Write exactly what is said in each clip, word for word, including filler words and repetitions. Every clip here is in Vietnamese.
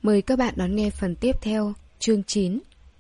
Mời các bạn đón nghe phần tiếp theo, chương chín.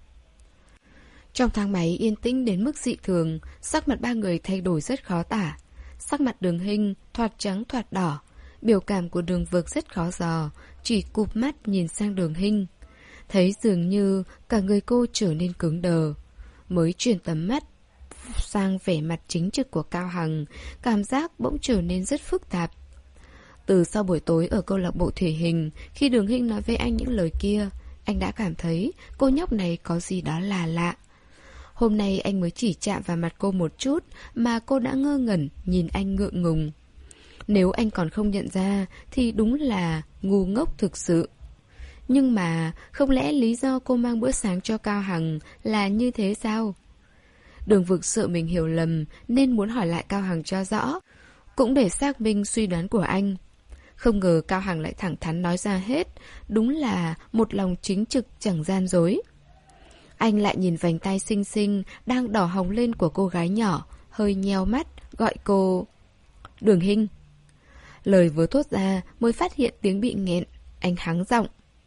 Trong thang máy yên tĩnh đến mức dị thường, sắc mặt ba người thay đổi rất khó tả. Sắc mặt Đường Hinh thoạt trắng thoạt đỏ, biểu cảm của Đường Vực rất khó dò, chỉ cụp mắt nhìn sang Đường Hinh. Thấy dường như cả người cô trở nên cứng đờ. Mới chuyển tầm mắt sang vẻ mặt chính trực của Cao Hằng, cảm giác bỗng trở nên rất phức tạp. Từ sau buổi tối ở câu lạc bộ thủy hình, khi Đường Hinh nói với anh những lời kia, anh đã cảm thấy cô nhóc này có gì đó là lạ. Hôm nay anh mới chỉ chạm vào mặt cô một chút mà cô đã ngơ ngẩn nhìn anh ngượng ngùng. Nếu anh còn không nhận ra thì đúng là ngu ngốc thực sự. Nhưng mà không lẽ lý do cô mang bữa sáng cho Cao Hằng là như thế sao? Đường Vực sợ mình hiểu lầm nên muốn hỏi lại Cao Hằng cho rõ, cũng để xác minh suy đoán của anh. Không ngờ Cao Hằng lại thẳng thắn nói ra hết, đúng là một lòng chính trực chẳng gian dối. Anh lại nhìn vành tay xinh xinh đang đỏ hồng lên của cô gái nhỏ, hơi nheo mắt, gọi cô Đường Hinh. Lời vừa thốt ra mới phát hiện tiếng bị nghẹn, anh hắng giọng.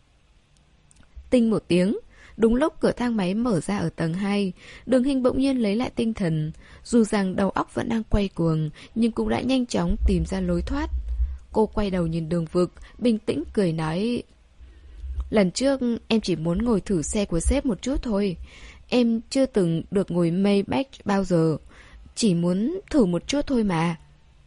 Tinh một tiếng, đúng lúc cửa thang máy mở ra ở tầng hai, Đường Hinh bỗng nhiên lấy lại tinh thần. Dù rằng đầu óc vẫn đang quay cuồng, nhưng cũng đã nhanh chóng tìm ra lối thoát. Cô quay đầu nhìn Đường Vực, bình tĩnh cười nói: Lần trước em chỉ muốn ngồi thử xe của sếp một chút thôi. Em chưa từng được ngồi Maybach bao giờ, chỉ muốn thử một chút thôi mà.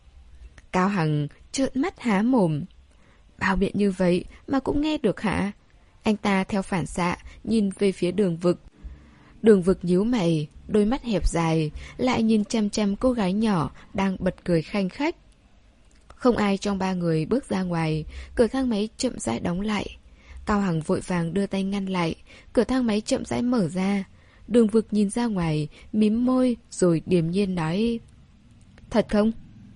Cao Hằng trợn mắt há mồm. Bao biện như vậy mà cũng nghe được hả? Anh ta theo phản xạ nhìn về phía Đường Vực. Đường Vực nhíu mày, đôi mắt hẹp dài, lại nhìn chăm chăm cô gái nhỏ đang bật cười khanh khách. Không ai trong ba người bước ra ngoài, cửa thang máy chậm rãi đóng lại. Cao Hằng vội vàng đưa tay ngăn lại, cửa thang máy chậm rãi mở ra. Đường Vực nhìn ra ngoài, mím môi rồi điềm nhiên nói: Thật không?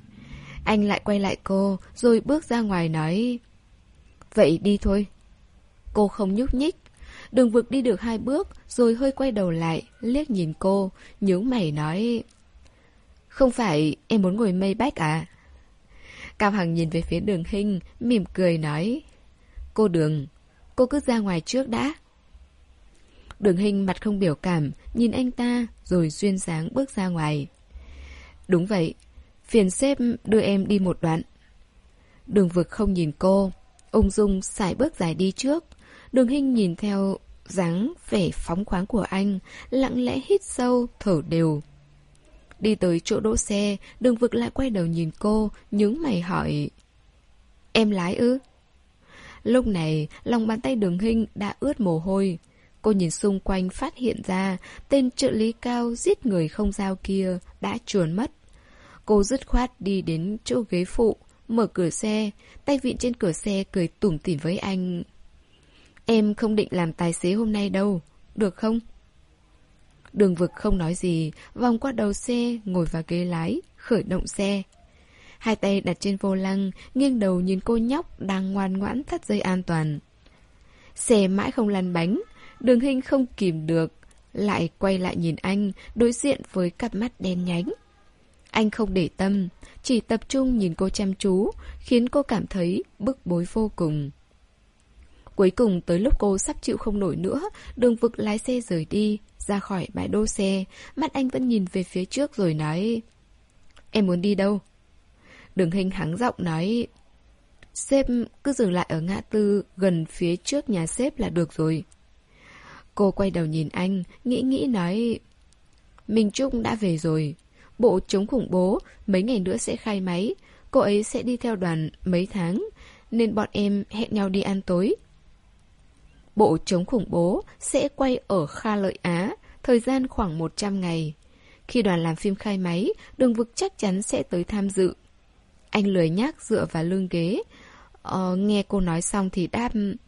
Anh lại quay lại cô, rồi bước ra ngoài nói: Vậy đi thôi. Cô không nhúc nhích. Đường Vực đi được hai bước, rồi hơi quay đầu lại, liếc nhìn cô, nhíu mày nói: Không phải em muốn ngồi Maybach à? Cao Hằng nhìn về phía Đường Hinh, mỉm cười nói: Cô Đường, cô cứ ra ngoài trước đã. Đường Hinh mặt không biểu cảm, nhìn anh ta, rồi duyên dáng bước ra ngoài. Đúng vậy, phiền sếp đưa em đi một đoạn. Đường Vực không nhìn cô, ung dung sải bước dài đi trước. Đường Hinh nhìn theo dáng vẻ phóng khoáng của anh, lặng lẽ hít sâu, thở đều. Đi tới chỗ đỗ xe, Đường Vực lại quay đầu nhìn cô, nhướng mày hỏi: Em lái ư? Lúc này, lòng bàn tay Đường Hinh đã ướt mồ hôi. Cô nhìn xung quanh phát hiện ra tên trợ lý cao giết người không dao kia đã chuồn mất. Cô dứt khoát đi đến chỗ ghế phụ, mở cửa xe, tay vịn trên cửa xe cười tủm tỉm với anh. Em không định làm tài xế hôm nay đâu, được không? Đường Vực không nói gì, vòng qua đầu xe, ngồi vào ghế lái, khởi động xe. Hai tay đặt trên vô lăng, nghiêng đầu nhìn cô nhóc đang ngoan ngoãn thắt dây an toàn. Xe mãi không lăn bánh, Đường Hinh không kìm được, lại quay lại nhìn anh, đối diện với cặp mắt đen nhánh. Anh không để tâm, chỉ tập trung nhìn cô chăm chú, khiến cô cảm thấy bức bối vô cùng. Cuối cùng tới lúc cô sắp chịu không nổi nữa, Đường Vực lái xe rời đi, ra khỏi bãi đỗ xe, mắt anh vẫn nhìn về phía trước rồi nói: Em muốn đi đâu? Đường Hinh hắng giọng nói: Sếp cứ dừng lại ở ngã tư gần phía trước nhà sếp là được rồi. Cô quay đầu nhìn anh, nghĩ nghĩ nói: Minh Trúc đã về rồi. Bộ chống khủng bố mấy ngày nữa sẽ khai máy. Cô ấy sẽ đi theo đoàn mấy tháng, nên bọn em hẹn nhau đi ăn tối. Bộ chống khủng bố sẽ quay ở Kha Lợi Á, thời gian khoảng một trăm ngày. Khi đoàn làm phim khai máy, Đường Vực chắc chắn sẽ tới tham dự. Anh lười nhác dựa vào lưng ghế. Ờ, nghe cô nói xong thì đáp: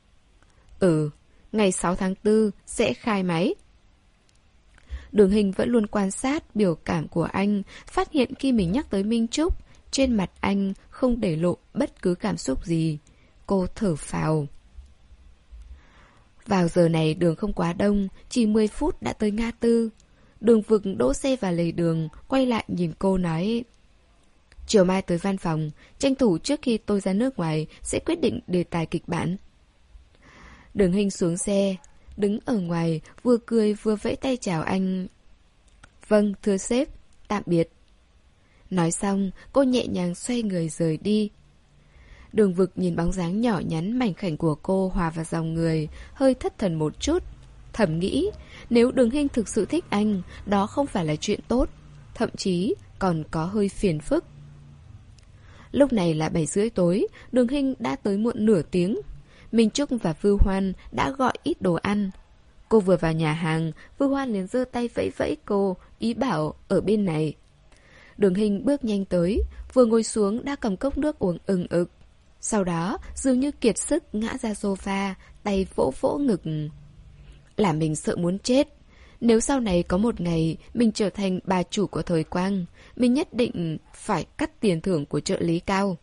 Ừ, ngày sáu tháng tư sẽ khai máy. Đường Hinh vẫn luôn quan sát biểu cảm của anh, phát hiện khi mình nhắc tới Minh Trúc, trên mặt anh không để lộ bất cứ cảm xúc gì. Cô thở phào. Vào giờ này đường không quá đông, chỉ mười phút đã tới ngã tư. Đường Vực đỗ xe vào lề đường, quay lại nhìn cô nói: Chiều mai tới văn phòng, tranh thủ trước khi tôi ra nước ngoài sẽ quyết định đề tài kịch bản. Đường Hinh xuống xe, đứng ở ngoài, vừa cười vừa vẫy tay chào anh. Vâng, thưa sếp, tạm biệt. Nói xong, cô nhẹ nhàng xoay người rời đi. Đường Vực nhìn bóng dáng nhỏ nhắn mảnh khảnh của cô hòa vào dòng người, hơi thất thần một chút. Thầm nghĩ, nếu Đường Hinh thực sự thích anh, đó không phải là chuyện tốt, thậm chí còn có hơi phiền phức. Lúc này là bảy rưỡi tối, Đường Hinh đã tới muộn nửa tiếng. Minh Trúc và Vưu Hoan đã gọi ít đồ ăn. Cô vừa vào nhà hàng, Vưu Hoan liền giơ tay vẫy vẫy cô, ý bảo ở bên này. Đường Hinh bước nhanh tới, vừa ngồi xuống đã cầm cốc nước uống ừng ực. Sau đó dường như kiệt sức ngã ra sofa, tay vỗ vỗ ngực. Là mình sợ muốn chết. Nếu sau này có một ngày mình trở thành bà chủ của thời Quang, mình nhất định phải cắt tiền thưởng của trợ lý cao.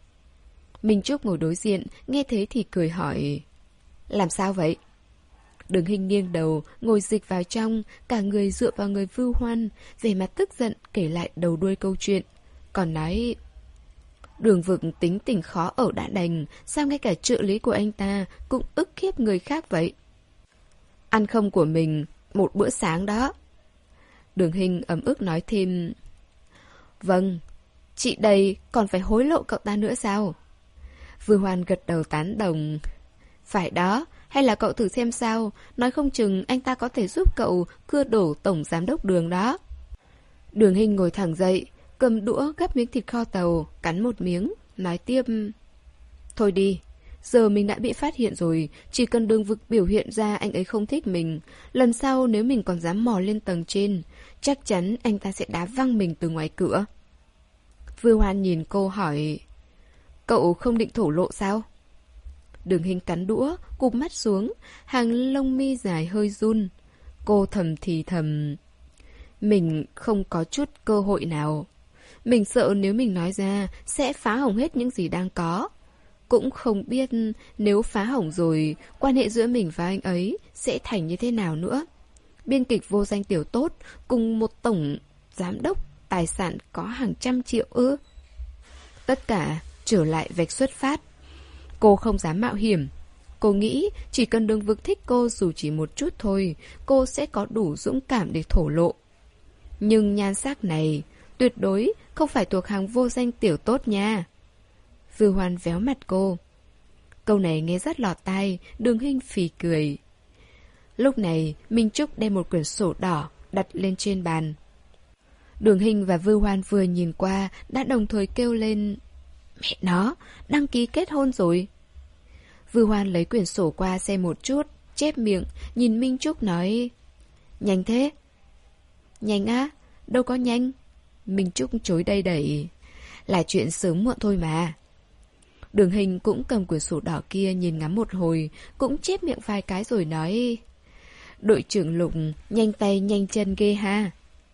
Minh Trúc ngồi đối diện, nghe thế thì cười hỏi. Làm sao vậy? Đường Hinh nghiêng đầu, ngồi dịch vào trong, cả người dựa vào người Vưu Hoan, vẻ mặt tức giận kể lại đầu đuôi câu chuyện. Còn nói, Đường Vực tính tình khó ở đã đành, sao ngay cả trợ lý của anh ta cũng ức hiếp người khác vậy? Ăn không của mình, một bữa sáng đó. Đường Hinh ấm ức nói thêm. Vâng, chị đây còn phải hối lộ cậu ta nữa sao? Vưu Hoan gật đầu tán đồng. Phải đó, hay là cậu thử xem sao, nói không chừng anh ta có thể giúp cậu cưa đổ tổng giám đốc Đường đó. Đường Hinh ngồi thẳng dậy, cầm đũa gắp miếng thịt kho tàu, cắn một miếng, nói tiếp. Thôi đi, giờ mình đã bị phát hiện rồi, chỉ cần Đường Vực biểu hiện ra anh ấy không thích mình, lần sau nếu mình còn dám mò lên tầng trên, chắc chắn anh ta sẽ đá văng mình từ ngoài cửa. Vưu Hoan nhìn cô hỏi, cậu không định thổ lộ sao? Đường Hinh cắn đũa, cụp mắt xuống, hàng lông mi dài hơi run. Cô thầm thì thầm, mình không có chút cơ hội nào. Mình sợ nếu mình nói ra sẽ phá hỏng hết những gì đang có. Cũng không biết nếu phá hỏng rồi, quan hệ giữa mình và anh ấy sẽ thành như thế nào nữa. Biên kịch vô danh tiểu tốt cùng một tổng giám đốc tài sản có hàng trăm triệu ư? Tất cả trở lại vạch xuất phát. Cô không dám mạo hiểm. Cô nghĩ chỉ cần Đường Vực thích cô dù chỉ một chút thôi, cô sẽ có đủ dũng cảm để thổ lộ. Nhưng nhan sắc này tuyệt đối không phải thuộc hàng vô danh tiểu tốt nha. Vưu Hoan véo mặt cô. Câu này nghe rất lọt tai, Đường Hinh phì cười. Lúc này, Minh Trúc đem một quyển sổ đỏ đặt lên trên bàn. Đường Hinh và Vưu Hoan vừa nhìn qua đã đồng thời kêu lên. Mẹ nó, đăng ký kết hôn rồi. Vưu Hoan lấy quyển sổ qua xem một chút, chép miệng, nhìn Minh Trúc nói. Nhanh thế? Nhanh á? Đâu có nhanh. Minh Trúc chối đầy đẩy. Là chuyện sớm muộn thôi mà. Đường Hinh cũng cầm quyển sổ đỏ kia nhìn ngắm một hồi, cũng chép miệng vài cái rồi nói. Đội trưởng Lục, nhanh tay nhanh chân ghê ha.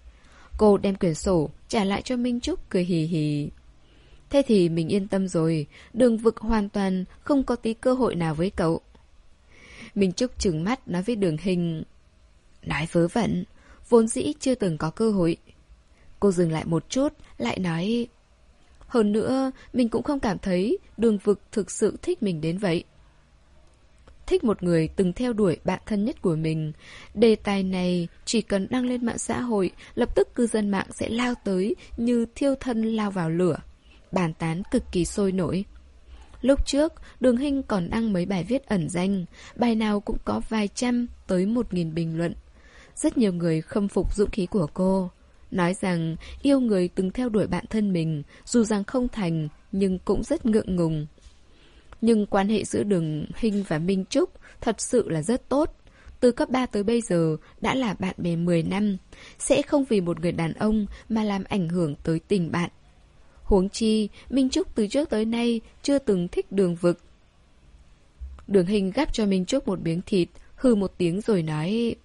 Cô đem quyển sổ trả lại cho Minh Trúc, cười hì hì. Thế thì mình yên tâm rồi, Đường Vực hoàn toàn không có tí cơ hội nào với cậu. Minh Trúc trừng mắt nói với Đường Hinh. Nói vớ vẩn, vốn dĩ chưa từng có cơ hội. Cô dừng lại một chút, lại nói. Hơn nữa, mình cũng không cảm thấy Đường Vực thực sự thích mình đến vậy. Thích một người từng theo đuổi bạn thân nhất của mình. Đề tài này chỉ cần đăng lên mạng xã hội, lập tức cư dân mạng sẽ lao tới như thiêu thân lao vào lửa. Bàn tán cực kỳ sôi nổi. Lúc trước, Đường Hinh còn đăng mấy bài viết ẩn danh, bài nào cũng có vài trăm tới một nghìn bình luận. Rất nhiều người khâm phục dũng khí của cô, nói rằng yêu người từng theo đuổi bạn thân mình, dù rằng không thành nhưng cũng rất ngượng ngùng. Nhưng quan hệ giữa Đường Hinh và Minh Trúc thật sự là rất tốt. Từ cấp ba tới bây giờ đã là bạn bè mười năm, sẽ không vì một người đàn ông mà làm ảnh hưởng tới tình bạn. Huống chi, Minh Trúc từ trước tới nay chưa từng thích Đường Vực. Đường Hinh gắp cho Minh Trúc một miếng thịt, hừ một tiếng rồi nói.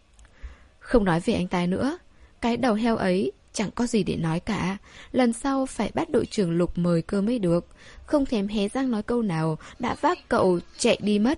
Không nói về anh ta nữa, cái đầu heo ấy chẳng có gì để nói cả. Lần sau phải bắt đội trưởng Lục mời cơ mới được. Không thèm hé răng nói câu nào, đã vác cậu chạy đi mất.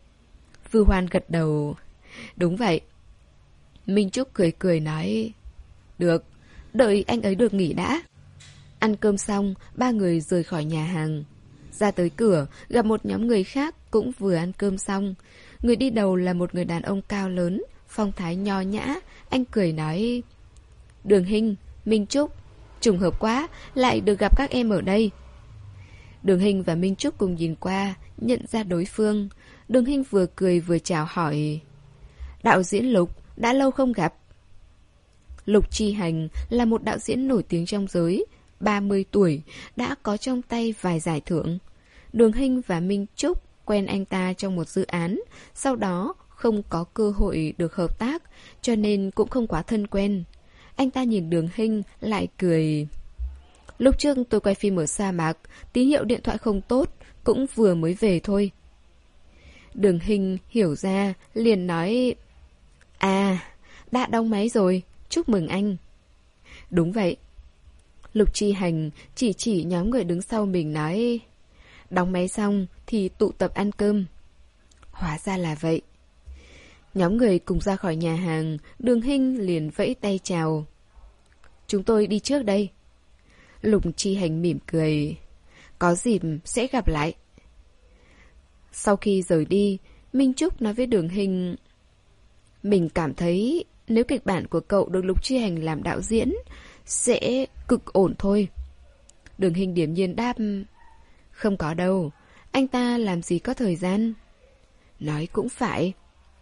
Vưu Hoan gật đầu. Đúng vậy. Minh Trúc cười cười nói. Được, đợi anh ấy được nghỉ đã. Ăn cơm xong, ba người rời khỏi nhà hàng. Ra tới cửa, gặp một nhóm người khác, cũng vừa ăn cơm xong. Người đi đầu là một người đàn ông cao lớn, phong thái nho nhã. Anh cười nói: Đường Hinh, Minh Trúc, trùng hợp quá, lại được gặp các em ở đây. Đường Hinh và Minh Trúc cùng nhìn qua, nhận ra đối phương. Đường Hinh vừa cười vừa chào hỏi: Đạo diễn Lục, đã lâu không gặp. Lục Chi Hành là một đạo diễn nổi tiếng trong giới, ba mươi tuổi, đã có trong tay vài giải thưởng. Đường Hinh và Minh Trúc quen anh ta trong một dự án, sau đó không có cơ hội được hợp tác, cho nên cũng không quá thân quen. Anh ta nhìn Đường Hinh lại cười: Lúc trước tôi quay phim ở sa mạc, tín hiệu điện thoại không tốt, cũng vừa mới về thôi. Đường Hinh hiểu ra, liền nói: À, đã đóng máy rồi, chúc mừng anh. Đúng vậy. Lục Chi Hành chỉ chỉ nhóm người đứng sau mình nói: Đóng máy xong thì tụ tập ăn cơm. Hóa ra là vậy. Nhóm người cùng ra khỏi nhà hàng, Đường Hinh liền vẫy tay chào: Chúng tôi đi trước đây. Lục Chi Hành mỉm cười: Có dịp sẽ gặp lại. Sau khi rời đi, Minh Trúc nói với Đường Hinh: Mình cảm thấy nếu kịch bản của cậu được Lục Chi Hành làm đạo diễn sẽ cực ổn thôi. Đường Hinh điềm nhiên đáp: Không có đâu, anh ta làm gì có thời gian. Nói cũng phải.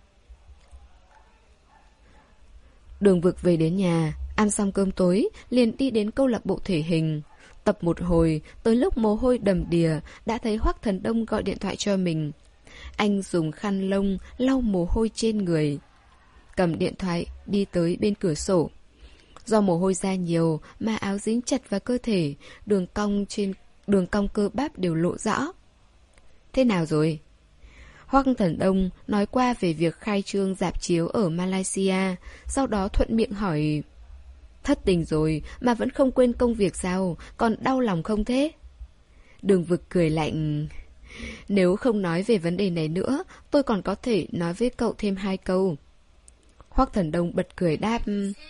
Đường Vực về đến nhà, ăn xong cơm tối, liền đi đến câu lạc bộ thể hình. Tập một hồi, tới lúc mồ hôi đầm đìa, đã thấy Hoắc Thần Đông gọi điện thoại cho mình. Anh dùng khăn lông lau mồ hôi trên người, cầm điện thoại đi tới bên cửa sổ. Do mồ hôi ra nhiều mà áo dính chặt vào cơ thể, đường cong trên đường cong cơ bắp đều lộ rõ. Thế nào rồi? Hoắc Thần Đông nói qua về việc khai trương rạp chiếu ở Malaysia, sau đó thuận miệng hỏi: Thất tình rồi mà vẫn không quên công việc sao, còn đau lòng không thế? Đường Vực cười lạnh: Nếu không nói về vấn đề này nữa, tôi còn có thể nói với cậu thêm hai câu. Hoắc Thần Đông bật cười đáp: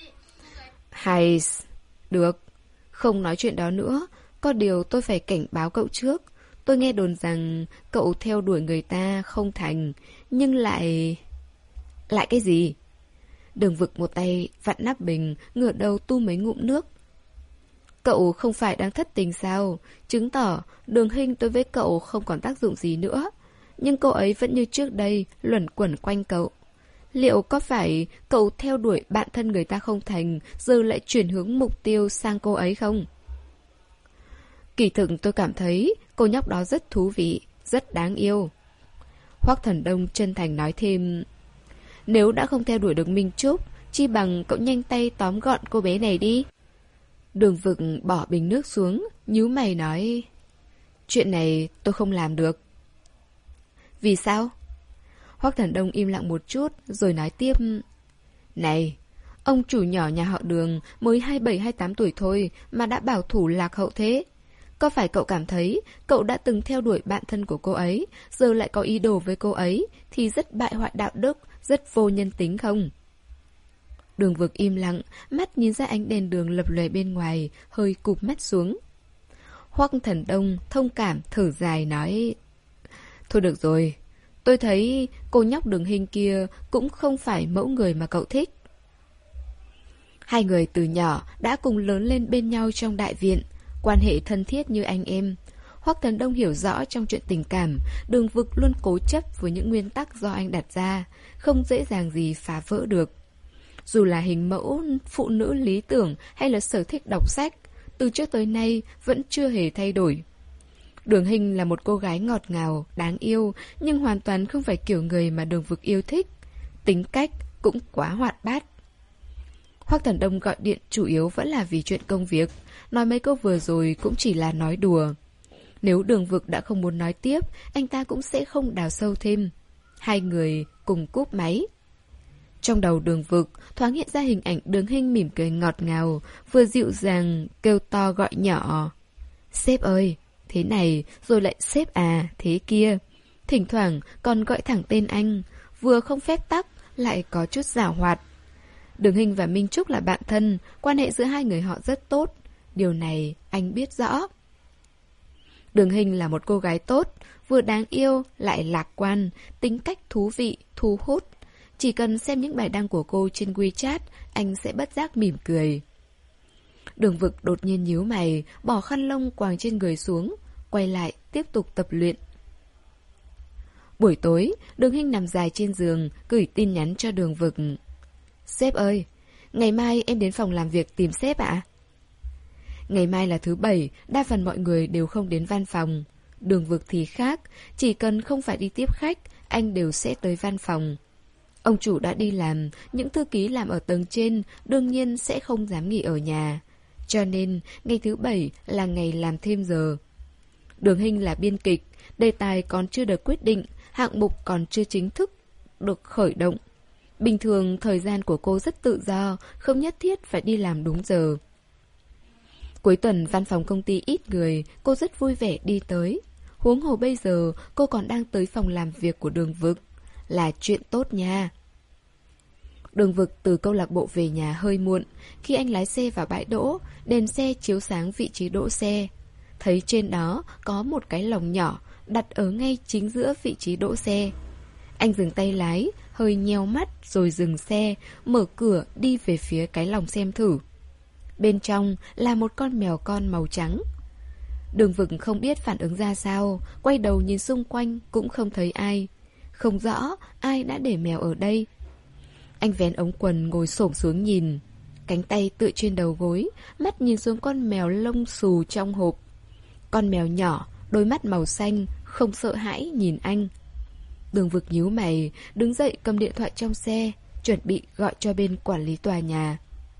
Hay, được, không nói chuyện đó nữa. Có điều tôi phải cảnh báo cậu trước. Tôi nghe đồn rằng cậu theo đuổi người ta không thành, nhưng lại... Lại cái gì? Đường Vực một tay vặn nắp bình, ngửa đầu tu mấy ngụm nước. Cậu không phải đang thất tình sao? Chứng tỏ Đường Hinh đối với cậu không còn tác dụng gì nữa. Nhưng cô ấy vẫn như trước đây, luẩn quẩn quanh cậu. Liệu có phải cậu theo đuổi bạn thân người ta không thành, giờ lại chuyển hướng mục tiêu sang cô ấy không? Kỳ thực tôi cảm thấy cô nhóc đó rất thú vị, rất đáng yêu. Hoắc Thần Đông chân thành nói thêm: Nếu đã không theo đuổi được Minh Trúc, chi bằng cậu nhanh tay tóm gọn cô bé này đi. Đường Vực bỏ bình nước xuống, nhíu mày nói: Chuyện này tôi không làm được. Vì sao? Hoắc Thần Đông im lặng một chút, rồi nói tiếp: Này, ông chủ nhỏ nhà họ Đường mới hai mươi bảy hai mươi tám tuổi thôi mà đã bảo thủ lạc hậu thế. Có phải cậu cảm thấy cậu đã từng theo đuổi bạn thân của cô ấy, giờ lại có ý đồ với cô ấy, thì rất bại hoại đạo đức, rất vô nhân tính không? Đường Vực im lặng, mắt nhìn ra ánh đèn đường lập lòe bên ngoài, hơi cụp mắt xuống. Hoắc Thần Đông thông cảm thở dài nói: Thôi được rồi, tôi thấy cô nhóc Đường Hinh kia cũng không phải mẫu người mà cậu thích. Hai người từ nhỏ đã cùng lớn lên bên nhau trong đại viện, quan hệ thân thiết như anh em. Hoắc Thần Đông hiểu rõ trong chuyện tình cảm, Đường Vực luôn cố chấp với những nguyên tắc do anh đặt ra, không dễ dàng gì phá vỡ được. Dù là hình mẫu phụ nữ lý tưởng hay là sở thích đọc sách, từ trước tới nay vẫn chưa hề thay đổi. Đường Hinh là một cô gái ngọt ngào, đáng yêu, nhưng hoàn toàn không phải kiểu người mà Đường Vực yêu thích. Tính cách cũng quá hoạt bát. Hoắc Thần Đông gọi điện chủ yếu vẫn là vì chuyện công việc, nói mấy câu vừa rồi cũng chỉ là nói đùa. Nếu Đường Vực đã không muốn nói tiếp, anh ta cũng sẽ không đào sâu thêm. Hai người cùng cúp máy. Trong đầu Đường Vực thoáng hiện ra hình ảnh Đường Hinh mỉm cười ngọt ngào, vừa dịu dàng kêu to gọi nhỏ: Sếp ơi, thế này, rồi lại sếp à, thế kia. Thỉnh thoảng còn gọi thẳng tên anh, vừa không phép tắc, lại có chút giảo hoạt. Đường Hinh và Minh Trúc là bạn thân, quan hệ giữa hai người họ rất tốt. Điều này anh biết rõ. Đường Hinh là một cô gái tốt, vừa đáng yêu, lại lạc quan, tính cách thú vị, thu hút. Chỉ cần xem những bài đăng của cô trên WeChat, anh sẽ bất giác mỉm cười. Đường Vực đột nhiên nhíu mày, bỏ khăn lông quàng trên người xuống, quay lại tiếp tục tập luyện. Buổi tối, Đường Hinh nằm dài trên giường, gửi tin nhắn cho Đường Vực. Sếp ơi, ngày mai em đến phòng làm việc tìm sếp ạ. Ngày mai là thứ bảy, đa phần mọi người đều không đến văn phòng. Đường Vực thì khác, chỉ cần không phải đi tiếp khách, anh đều sẽ tới văn phòng. Ông chủ đã đi làm, những thư ký làm ở tầng trên đương nhiên sẽ không dám nghỉ ở nhà. Cho nên, ngày thứ bảy là ngày làm thêm giờ. Đường Hinh là biên kịch, đề tài còn chưa được quyết định, hạng mục còn chưa chính thức được khởi động. Bình thường, thời gian của cô rất tự do, không nhất thiết phải đi làm đúng giờ. Cuối tuần văn phòng công ty ít người, cô rất vui vẻ đi tới. Huống hồ bây giờ, cô còn đang tới phòng làm việc của Đường Vực. Là chuyện tốt nha. Đường Vực từ câu lạc bộ về nhà hơi muộn. Khi anh lái xe vào bãi đỗ, đèn xe chiếu sáng vị trí đỗ xe. Thấy trên đó có một cái lồng nhỏ đặt ở ngay chính giữa vị trí đỗ xe. Anh dừng tay lái, hơi nheo mắt rồi dừng xe, mở cửa đi về phía cái lồng xem thử. Bên trong là một con mèo con màu trắng. Đường Vực không biết phản ứng ra sao, quay đầu nhìn xung quanh cũng không thấy ai. Không rõ ai đã để mèo ở đây. Anh vén ống quần ngồi xổm xuống nhìn. Cánh tay tựa trên đầu gối, mắt nhìn xuống con mèo lông xù trong hộp. Con mèo nhỏ, đôi mắt màu xanh, không sợ hãi nhìn anh. Đường Vực nhíu mày, đứng dậy cầm điện thoại trong xe, chuẩn bị gọi cho bên quản lý tòa nhà.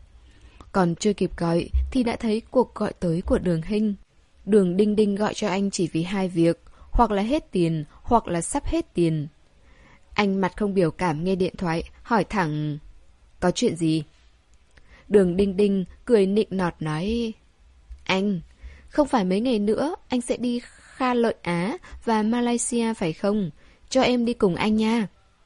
Còn chưa kịp gọi thì đã thấy cuộc gọi tới của Đường Hinh. Đường Đinh Đinh gọi cho anh chỉ vì hai việc, hoặc là hết tiền, hoặc là sắp hết tiền. Anh mặt không biểu cảm nghe điện thoại, hỏi thẳng: có chuyện gì? Đường Đinh Đinh cười nịnh nọt nói: anh, không phải mấy ngày nữa anh sẽ đi Kha Lợi Á và Malaysia phải không? Cho em đi cùng anh nha.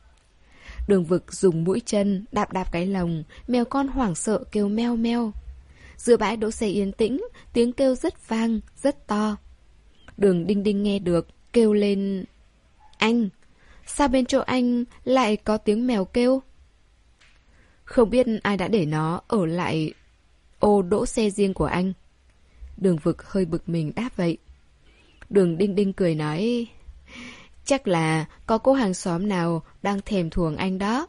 Đường Vực dùng mũi chân đạp đạp cái lồng, mèo con hoảng sợ kêu meo meo. Giữa bãi đỗ xe yên tĩnh, tiếng kêu rất vang, rất to. Đường Đinh Đinh nghe được, kêu lên: anh, sao bên chỗ anh lại có tiếng mèo kêu? Không biết ai đã để nó ở lại ô đỗ xe riêng của anh. Đường Vực hơi bực mình đáp vậy. Đường Đinh Đinh cười nói: chắc là có cô hàng xóm nào đang thèm thuồng anh đó.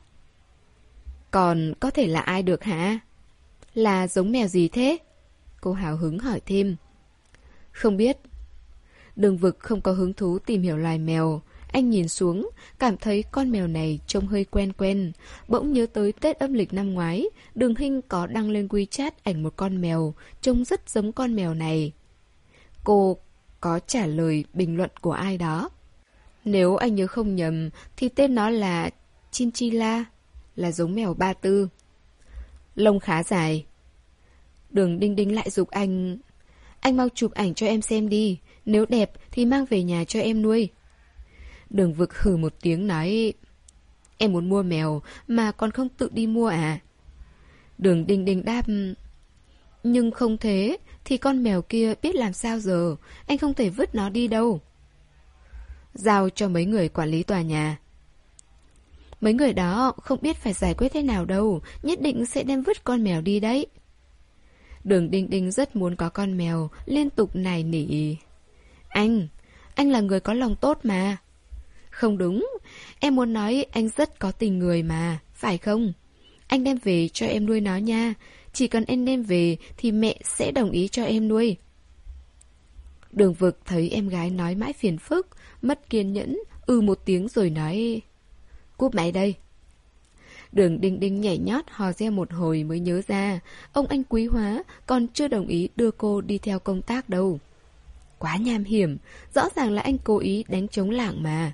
Còn có thể là ai được hả? Là giống mèo gì thế? Cô hào hứng hỏi thêm. Không biết. Đường Vực không có hứng thú tìm hiểu loài mèo. Anh nhìn xuống, cảm thấy con mèo này trông hơi quen quen. Bỗng nhớ tới Tết âm lịch năm ngoái, Đường Hinh có đăng lên WeChat ảnh một con mèo, trông rất giống con mèo này. Cô có trả lời bình luận của ai đó. Nếu anh nhớ không nhầm, thì tên nó là Chinchilla, là giống mèo Ba Tư. Lông khá dài. Đường Đinh Đinh lại giục anh: anh mau chụp ảnh cho em xem đi, nếu đẹp thì mang về nhà cho em nuôi. Đường Vực hừ một tiếng nói: em muốn mua mèo mà còn không tự đi mua à? Đường Đinh Đinh đáp: nhưng không thế thì con mèo kia biết làm sao giờ, anh không thể vứt nó đi đâu. Giao cho mấy người quản lý tòa nhà. Mấy người đó không biết phải giải quyết thế nào đâu, nhất định sẽ đem vứt con mèo đi đấy. Đường Đinh Đinh rất muốn có con mèo, liên tục nài nỉ: anh, anh là người có lòng tốt mà. Không đúng, em muốn nói anh rất có tình người mà, phải không? Anh đem về cho em nuôi nó nha, chỉ cần em đem về thì mẹ sẽ đồng ý cho em nuôi. Đường Vực thấy em gái nói mãi phiền phức, mất kiên nhẫn, ừ một tiếng rồi nói: cúp máy đây. Đường Đinh Đinh nhảy nhót hò reo một hồi mới nhớ ra, ông anh Quý Hóa còn chưa đồng ý đưa cô đi theo công tác đâu. Quá nham hiểm, rõ ràng là anh cố ý đánh trống lảng mà.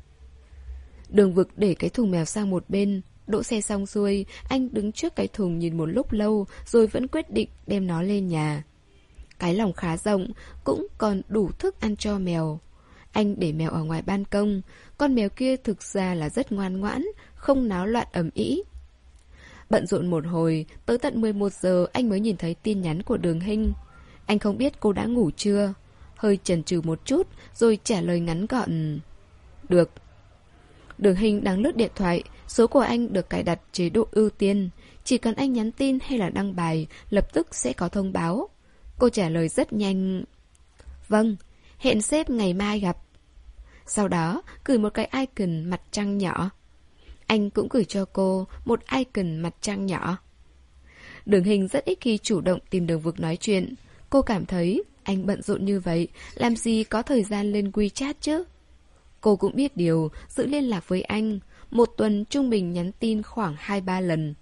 Đường Vực để cái thùng mèo sang một bên, đỗ xe xong xuôi, anh đứng trước cái thùng nhìn một lúc lâu rồi vẫn quyết định đem nó lên nhà. Cái lồng khá rộng, cũng còn đủ thức ăn cho mèo. Anh để mèo ở ngoài ban công, con mèo kia thực ra là rất ngoan ngoãn, không náo loạn ầm ĩ. Bận rộn một hồi, tới tận mười một giờ anh mới nhìn thấy tin nhắn của Đường Hinh. Anh không biết cô đã ngủ chưa. hơi chần chừ một chút, rồi trả lời ngắn gọn. Được. Đường Hình đang lướt điện thoại, số của anh được cài đặt chế độ ưu tiên. Chỉ cần anh nhắn tin hay là đăng bài, lập tức sẽ có thông báo. Cô trả lời rất nhanh. Vâng, hẹn sếp ngày mai gặp. Sau đó, gửi một cái icon mặt trăng nhỏ. Anh cũng gửi cho cô một icon mặt trăng nhỏ. Đường Hình rất ít khi chủ động tìm Đường Vực nói chuyện. Cô cảm thấy anh bận rộn như vậy, làm gì có thời gian lên WeChat chứ. Cô cũng biết điều, giữ liên lạc với anh, một tuần trung bình nhắn tin khoảng hai ba lần.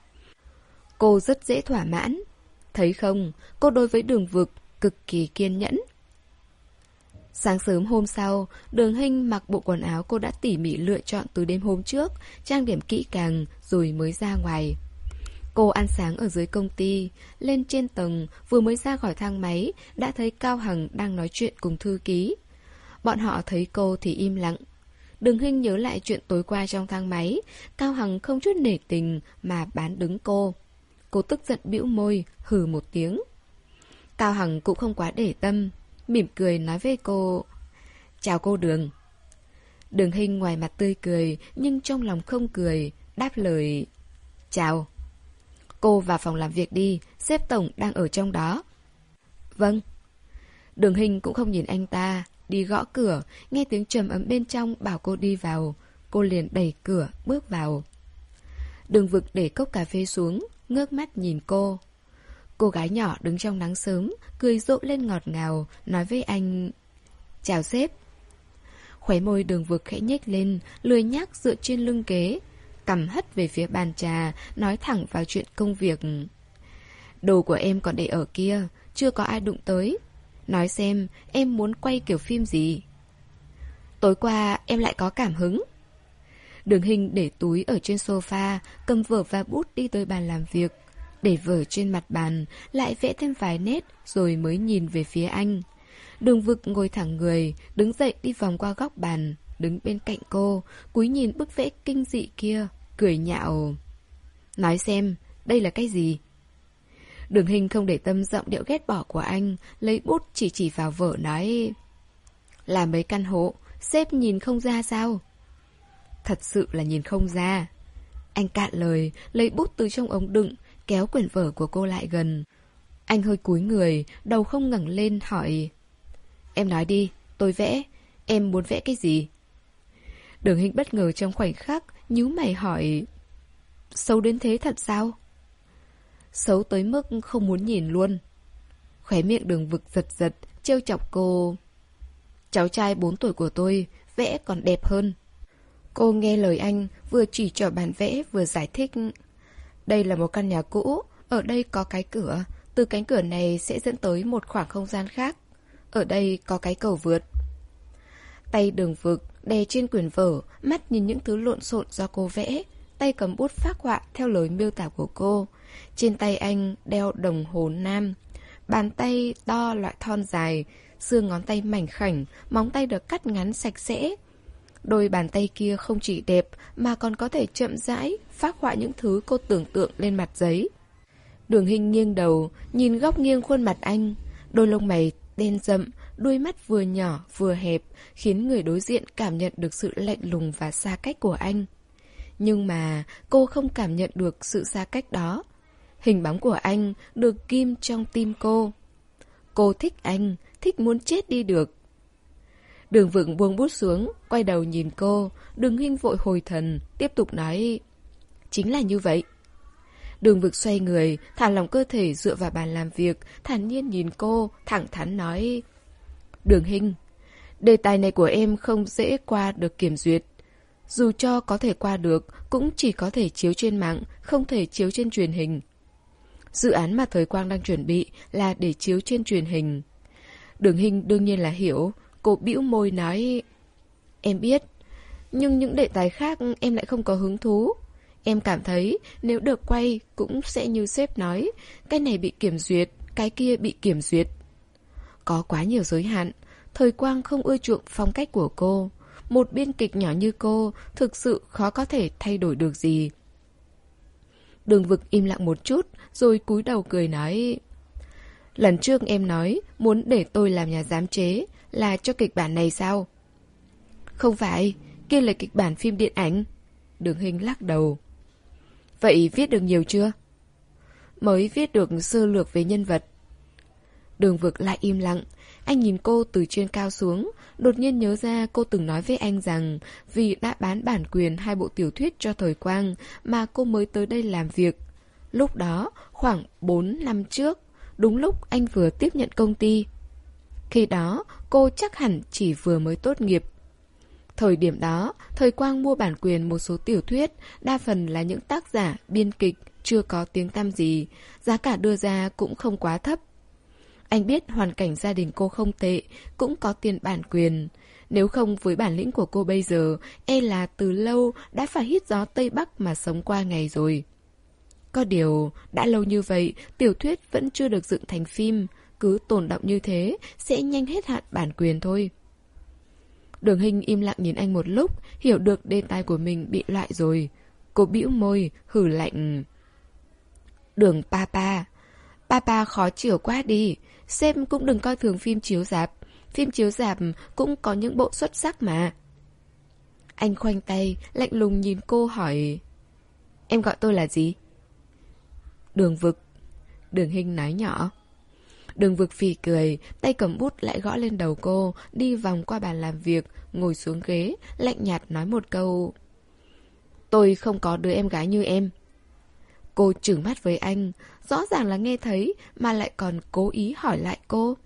Cô rất dễ thỏa mãn. Thấy không, cô đối với Đường Vực cực kỳ kiên nhẫn. Sáng sớm hôm sau, Đường Hình mặc bộ quần áo cô đã tỉ mỉ lựa chọn từ đêm hôm trước, trang điểm kỹ càng rồi mới ra ngoài. Cô ăn sáng ở dưới công ty, lên trên tầng, vừa mới ra khỏi thang máy, đã thấy Cao Hằng đang nói chuyện cùng thư ký. Bọn họ thấy cô thì im lặng. Đường Hình nhớ lại chuyện tối qua trong thang máy, Cao Hằng không chút nể tình mà bán đứng cô. Cô tức giận bĩu môi, hừ một tiếng. Cao Hằng cũng không quá để tâm, mỉm cười nói với cô. Chào cô Đường. Đường Hình ngoài mặt tươi cười, nhưng trong lòng không cười, đáp lời. Chào. Cô vào phòng làm việc đi, sếp tổng đang ở trong đó. Vâng. Đường Hình cũng không nhìn anh ta, đi gõ cửa, nghe tiếng trầm ấm bên trong bảo cô đi vào. Cô liền đẩy cửa, bước vào. Đường Vực để cốc cà phê xuống, ngước mắt nhìn cô. Cô gái nhỏ đứng trong nắng sớm, cười rộ lên ngọt ngào, nói với anh. Chào sếp. Khóe môi Đường Vực khẽ nhếch lên, lười nhác dựa trên lưng ghế, cằm hất về phía bàn trà, nói thẳng vào chuyện công việc. Đồ của em còn để ở kia, chưa có ai đụng tới. Nói xem, em muốn quay kiểu phim gì? Tối qua em lại có cảm hứng. Đường Hình để túi ở trên sofa, cầm vở và bút đi tới bàn làm việc. Để vở trên mặt bàn, lại vẽ thêm vài nét rồi mới nhìn về phía anh. Đường Vực ngồi thẳng người, đứng dậy đi vòng qua góc bàn, đứng bên cạnh cô, cúi nhìn bức vẽ kinh dị kia, cười nhạo. Nói xem, đây là cái gì? Đường Hình không để tâm giọng điệu ghét bỏ của anh, lấy bút chỉ chỉ vào vở nói. Là mấy căn hộ, sếp nhìn không ra sao? Thật sự là nhìn không ra. Anh cạn lời, lấy bút từ trong ống đựng, kéo quyển vở của cô lại gần. Anh hơi cúi người, đầu không ngẩng lên hỏi. Em nói đi, tôi vẽ. Em muốn vẽ cái gì? Đường Hình bất ngờ trong khoảnh khắc, nhíu mày hỏi. Xấu đến thế thật sao? Xấu tới mức không muốn nhìn luôn. Khóe miệng Đường Vực giật giật, trêu chọc cô. Cháu trai bốn tuổi của tôi, vẽ còn đẹp hơn. Cô nghe lời anh, vừa chỉ trỏ bản vẽ vừa giải thích. Đây là một căn nhà cũ, ở đây có cái cửa, từ cánh cửa này sẽ dẫn tới một khoảng không gian khác. Ở đây có cái cầu vượt. Tay Đường Vực đè trên quyển vở, mắt nhìn những thứ lộn xộn do cô vẽ, tay cầm bút phác họa theo lời miêu tả của cô. Trên tay anh đeo đồng hồ nam, bàn tay to loại thon dài, xương ngón tay mảnh khảnh, móng tay được cắt ngắn sạch sẽ. Đôi bàn tay kia không chỉ đẹp mà còn có thể chậm rãi phác họa những thứ cô tưởng tượng lên mặt giấy. Đường Hình nghiêng đầu, nhìn góc nghiêng khuôn mặt anh, đôi lông mày đen rậm, đôi mắt vừa nhỏ vừa hẹp, khiến người đối diện cảm nhận được sự lạnh lùng và xa cách của anh. Nhưng mà cô không cảm nhận được sự xa cách đó. Hình bóng của anh được ghim trong tim cô. Cô thích anh, thích muốn chết đi được. Đường Vực buông bút xuống, quay đầu nhìn cô. Đường Hình vội hồi thần, tiếp tục nói. Chính là như vậy. Đường Vực xoay người, thả lỏng cơ thể dựa vào bàn làm việc, thản nhiên nhìn cô, thẳng thắn nói. Đường Hình, đề tài này của em không dễ qua được kiểm duyệt. Dù cho có thể qua được, cũng chỉ có thể chiếu trên mạng, không thể chiếu trên truyền hình. Dự án mà Thời Quang đang chuẩn bị là để chiếu trên truyền hình. Đường Hình đương nhiên là hiểu, cô bĩu môi nói. Em biết, nhưng những đề tài khác em lại không có hứng thú. Em cảm thấy nếu được quay cũng sẽ như sếp nói, cái này bị kiểm duyệt, cái kia bị kiểm duyệt. Có quá nhiều giới hạn, Thời Quang không ưa chuộng phong cách của cô. Một biên kịch nhỏ như cô thực sự khó có thể thay đổi được gì. Đường Vực im lặng một chút, rồi cúi đầu cười nói. Lần trước em nói muốn để tôi làm nhà giám chế là cho kịch bản này sao? Không phải, kia là kịch bản phim điện ảnh. Đường Hinh lắc đầu. Vậy viết được nhiều chưa? Mới viết được sơ lược về nhân vật. Đường Vực lại im lặng. Anh nhìn cô từ trên cao xuống, đột nhiên nhớ ra cô từng nói với anh rằng vì đã bán bản quyền hai bộ tiểu thuyết cho Thời Quang mà cô mới tới đây làm việc. Lúc đó, khoảng bốn năm trước, đúng lúc anh vừa tiếp nhận công ty. Khi đó, cô chắc hẳn chỉ vừa mới tốt nghiệp. Thời điểm đó, Thời Quang mua bản quyền một số tiểu thuyết, đa phần là những tác giả, biên kịch, chưa có tiếng tăm gì, giá cả đưa ra cũng không quá thấp. Anh biết hoàn cảnh gia đình cô không tệ, cũng có tiền bản quyền. Nếu không với bản lĩnh của cô bây giờ, e là từ lâu đã phải hít gió Tây Bắc mà sống qua ngày rồi. Có điều, đã lâu như vậy, tiểu thuyết vẫn chưa được dựng thành phim, cứ tồn đọng như thế, sẽ nhanh hết hạn bản quyền thôi. Đường Hinh im lặng nhìn anh một lúc, hiểu được đề tài của mình bị loại rồi. Cô bĩu môi, hử lạnh. Đường Papa, Papa khó chịu quá đi, sếp cũng đừng coi thường phim chiếu rạp. Phim chiếu rạp cũng có những bộ xuất sắc mà. Anh khoanh tay, lạnh lùng nhìn cô hỏi. Em gọi tôi là gì? Đường Vực. Đường Hinh nói nhỏ. Đường Vực phì cười, tay cầm bút lại gõ lên đầu cô, đi vòng qua bàn làm việc, ngồi xuống ghế, lạnh nhạt nói một câu. Tôi không có đứa em gái như em. Cô trừng mắt với anh, rõ ràng là nghe thấy mà lại còn cố ý hỏi lại cô.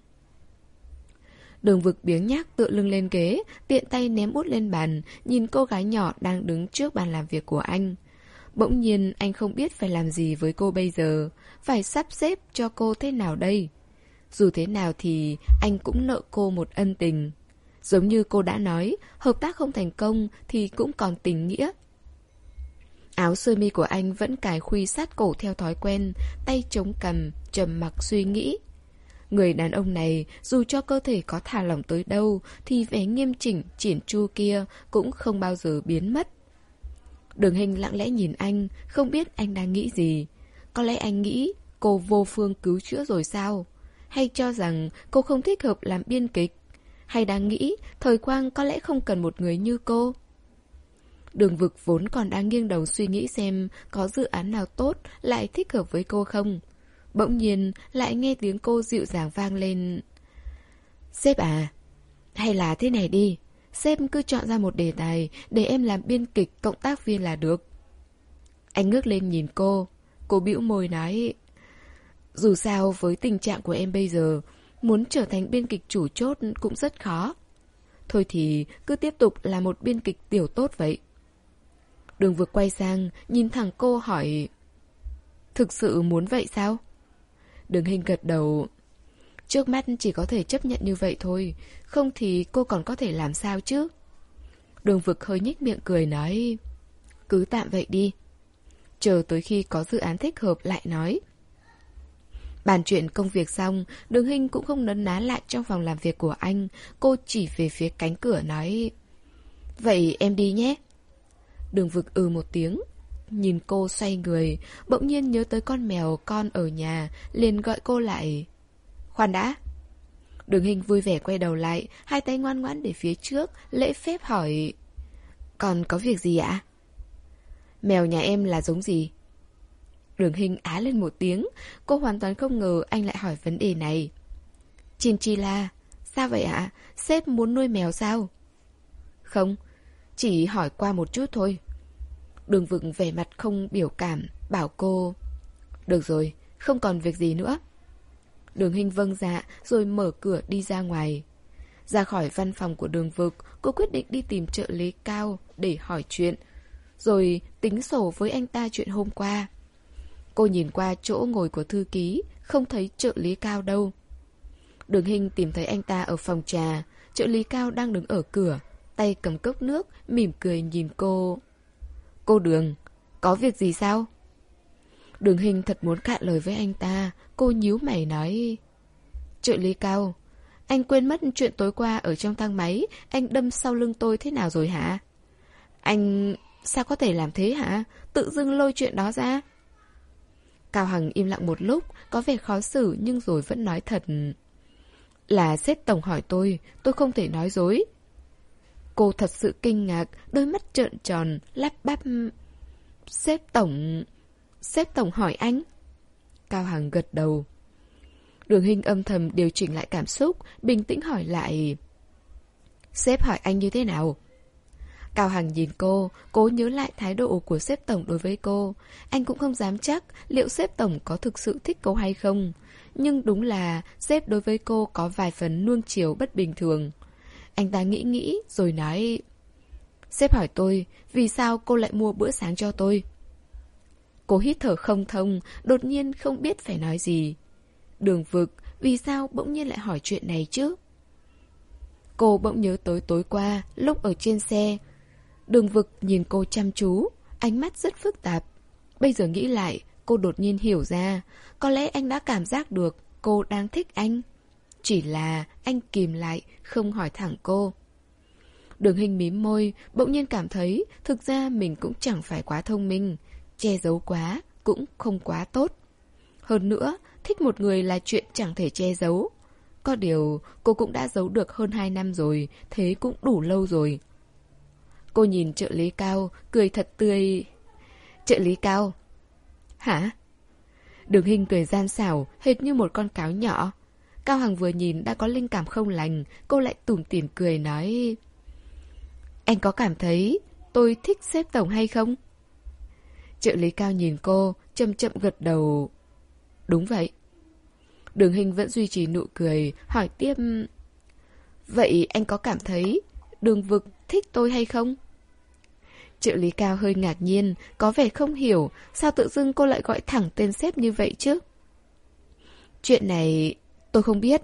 Đường Vực biếng nhác tựa lưng lên ghế, tiện tay ném bút lên bàn, nhìn cô gái nhỏ đang đứng trước bàn làm việc của anh. Bỗng nhiên anh không biết phải làm gì với cô bây giờ, phải sắp xếp cho cô thế nào đây. Dù thế nào thì anh cũng nợ cô một ân tình. Giống như cô đã nói, hợp tác không thành công thì cũng còn tình nghĩa. Áo sơ mi của anh vẫn cài khuy sát cổ theo thói quen, tay chống cằm, trầm mặc suy nghĩ. Người đàn ông này, dù cho cơ thể có thả lỏng tới đâu, thì vẻ nghiêm chỉnh, chỉn chu kia cũng không bao giờ biến mất. Đường Hinh lặng lẽ nhìn anh, không biết anh đang nghĩ gì. Có lẽ anh nghĩ cô vô phương cứu chữa rồi sao? Hay cho rằng cô không thích hợp làm biên kịch? Hay đang nghĩ Thời Quang có lẽ không cần một người như cô? Đường Vực vốn còn đang nghiêng đầu suy nghĩ xem có dự án nào tốt lại thích hợp với cô không. Bỗng nhiên lại nghe tiếng cô dịu dàng vang lên. Sếp à, hay là thế này đi, sếp cứ chọn ra một đề tài để em làm biên kịch cộng tác viên là được. Anh ngước lên nhìn cô. Cô bĩu môi nói. Dù sao với tình trạng của em bây giờ, muốn trở thành biên kịch chủ chốt cũng rất khó. Thôi thì cứ tiếp tục là một biên kịch tiểu tốt vậy. Đường Vực quay sang, nhìn thẳng cô hỏi. Thực sự muốn vậy sao? Đường Hinh gật đầu. Trước mắt chỉ có thể chấp nhận như vậy thôi, không thì cô còn có thể làm sao chứ? Đường Vực hơi nhếch miệng cười nói. Cứ tạm vậy đi. Chờ tới khi có dự án thích hợp lại nói. Bàn chuyện công việc xong, Đường Hinh cũng không nấn ná lại trong phòng làm việc của anh. Cô chỉ về phía cánh cửa nói. Vậy em đi nhé. Đường Vực ừ một tiếng. Nhìn cô xoay người, bỗng nhiên nhớ tới con mèo con ở nhà, liền gọi cô lại. Khoan đã. Đường Hinh vui vẻ quay đầu lại, hai tay ngoan ngoãn để phía trước, lễ phép hỏi. Còn có việc gì ạ? Mèo nhà em là giống gì? Đường Hinh á lên một tiếng, cô hoàn toàn không ngờ anh lại hỏi vấn đề này. Chinchilla. Sao vậy ạ? Sếp muốn nuôi mèo sao? Không, chỉ hỏi qua một chút thôi. Đường Vực vẻ mặt không biểu cảm, bảo cô. Được rồi, không còn việc gì nữa. Đường Hinh vâng dạ, rồi mở cửa đi ra ngoài. Ra khỏi văn phòng của Đường Vực, cô quyết định đi tìm trợ lý Cao để hỏi chuyện, rồi tính sổ với anh ta chuyện hôm qua. Cô nhìn qua chỗ ngồi của thư ký, không thấy trợ lý Cao đâu. Đường Hinh tìm thấy anh ta ở phòng trà, trợ lý Cao đang đứng ở cửa, tay cầm cốc nước, mỉm cười nhìn cô. Cô Đường, có việc gì sao? Đường Hinh thật muốn cạn lời với anh ta, cô nhíu mày nói. Trợ lý Cao, anh quên mất chuyện tối qua ở trong thang máy, anh đâm sau lưng tôi thế nào rồi hả? Anh... sao có thể làm thế hả? Tự dưng lôi chuyện đó ra. Cao Hằng im lặng một lúc, có vẻ khó xử nhưng rồi vẫn nói thật. Là sếp tổng hỏi tôi, tôi không thể nói dối. Cô thật sự kinh ngạc, đôi mắt trợn tròn, lắp bắp. Sếp tổng... Sếp tổng hỏi anh? Cao Hằng gật đầu. Đường Hinh âm thầm điều chỉnh lại cảm xúc, bình tĩnh hỏi lại. Sếp hỏi anh như thế nào? Cao Hằng nhìn cô, cố nhớ lại thái độ của sếp tổng đối với cô. Anh cũng không dám chắc liệu sếp tổng có thực sự thích cô hay không. Nhưng đúng là sếp đối với cô có vài phần nuông chiều bất bình thường. Anh ta nghĩ nghĩ rồi nói. Sếp hỏi tôi, vì sao cô lại mua bữa sáng cho tôi? Cô hít thở không thông, đột nhiên không biết phải nói gì. Đường Vực, vì sao bỗng nhiên lại hỏi chuyện này chứ? Cô bỗng nhớ tới tối qua, lúc ở trên xe. Đường Vực nhìn cô chăm chú, ánh mắt rất phức tạp. Bây giờ nghĩ lại, cô đột nhiên hiểu ra, có lẽ anh đã cảm giác được cô đang thích anh. Chỉ là anh kìm lại, không hỏi thẳng cô. Đường Hinh mím môi, bỗng nhiên cảm thấy thực ra mình cũng chẳng phải quá thông minh. Che giấu quá, cũng không quá tốt. Hơn nữa, thích một người là chuyện chẳng thể che giấu. Có điều, cô cũng đã giấu được hơn hai năm rồi, thế cũng đủ lâu rồi. Cô nhìn trợ lý Cao, cười thật tươi. Trợ lý Cao. Hả? Đường Hinh cười gian xảo, hệt như một con cáo nhỏ. Cao Hằng vừa nhìn đã có linh cảm không lành, cô lại tủm tỉm cười nói. Anh có cảm thấy tôi thích sếp tổng hay không? Trợ lý Cao nhìn cô, chậm chậm gật đầu. Đúng vậy. Đường Hinh vẫn duy trì nụ cười, hỏi tiếp. Vậy anh có cảm thấy Đường Vực thích tôi hay không? Trợ lý Cao hơi ngạc nhiên, có vẻ không hiểu sao tự dưng cô lại gọi thẳng tên sếp như vậy chứ. Chuyện này tôi không biết.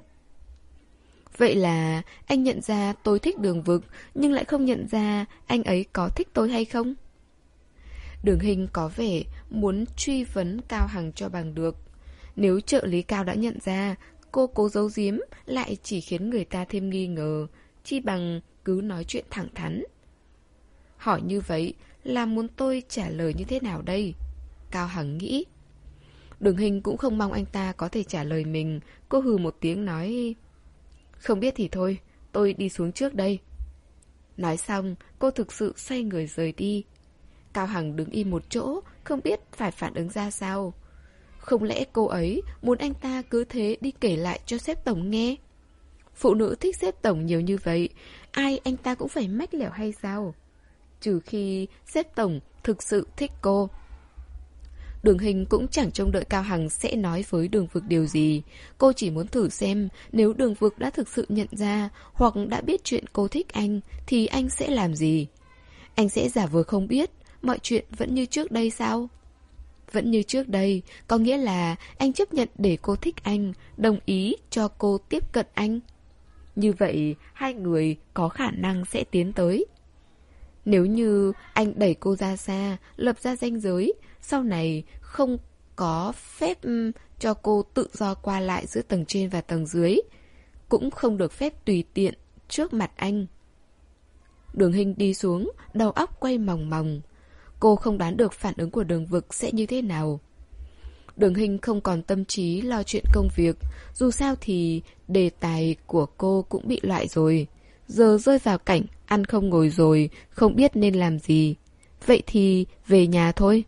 Vậy là anh nhận ra tôi thích Đường Vực, nhưng lại không nhận ra anh ấy có thích tôi hay không? Đường Hinh có vẻ muốn truy vấn Cao Hằng cho bằng được. Nếu trợ lý Cao đã nhận ra, cô cố giấu giếm lại chỉ khiến người ta thêm nghi ngờ, chi bằng cứ nói chuyện thẳng thắn. Hỏi như vậy là muốn tôi trả lời như thế nào đây? Cao Hằng nghĩ. Đường Hinh cũng không mong anh ta có thể trả lời mình. Cô hừ một tiếng nói. Không biết thì thôi, tôi đi xuống trước đây. Nói xong, cô thực sự xoay người rời đi. Cao Hằng đứng im một chỗ, không biết phải phản ứng ra sao. Không lẽ cô ấy muốn anh ta cứ thế đi kể lại cho sếp tổng nghe? Phụ nữ thích sếp tổng nhiều như vậy, ai anh ta cũng phải mách lẻo hay sao? Trừ khi sếp tổng thực sự thích cô. Đường Hinh cũng chẳng trông đợi Cao Hằng sẽ nói với Đường Vực điều gì. Cô chỉ muốn thử xem nếu Đường Vực đã thực sự nhận ra hoặc đã biết chuyện cô thích anh thì anh sẽ làm gì. Anh sẽ giả vờ không biết, mọi chuyện vẫn như trước đây sao? Vẫn như trước đây, có nghĩa là anh chấp nhận để cô thích anh, đồng ý cho cô tiếp cận anh. Như vậy, hai người có khả năng sẽ tiến tới. Nếu như anh đẩy cô ra xa, lập ra ranh giới, sau này không có phép cho cô tự do qua lại giữa tầng trên và tầng dưới, cũng không được phép tùy tiện trước mặt anh. Đường Hinh đi xuống, đầu óc quay mòng mòng. Cô không đoán được phản ứng của Đường Vực sẽ như thế nào. Đường Hinh không còn tâm trí lo chuyện công việc. Dù sao thì đề tài của cô cũng bị loại rồi. Giờ rơi vào cảnh ăn không ngồi rồi, không biết nên làm gì. Vậy thì về nhà thôi.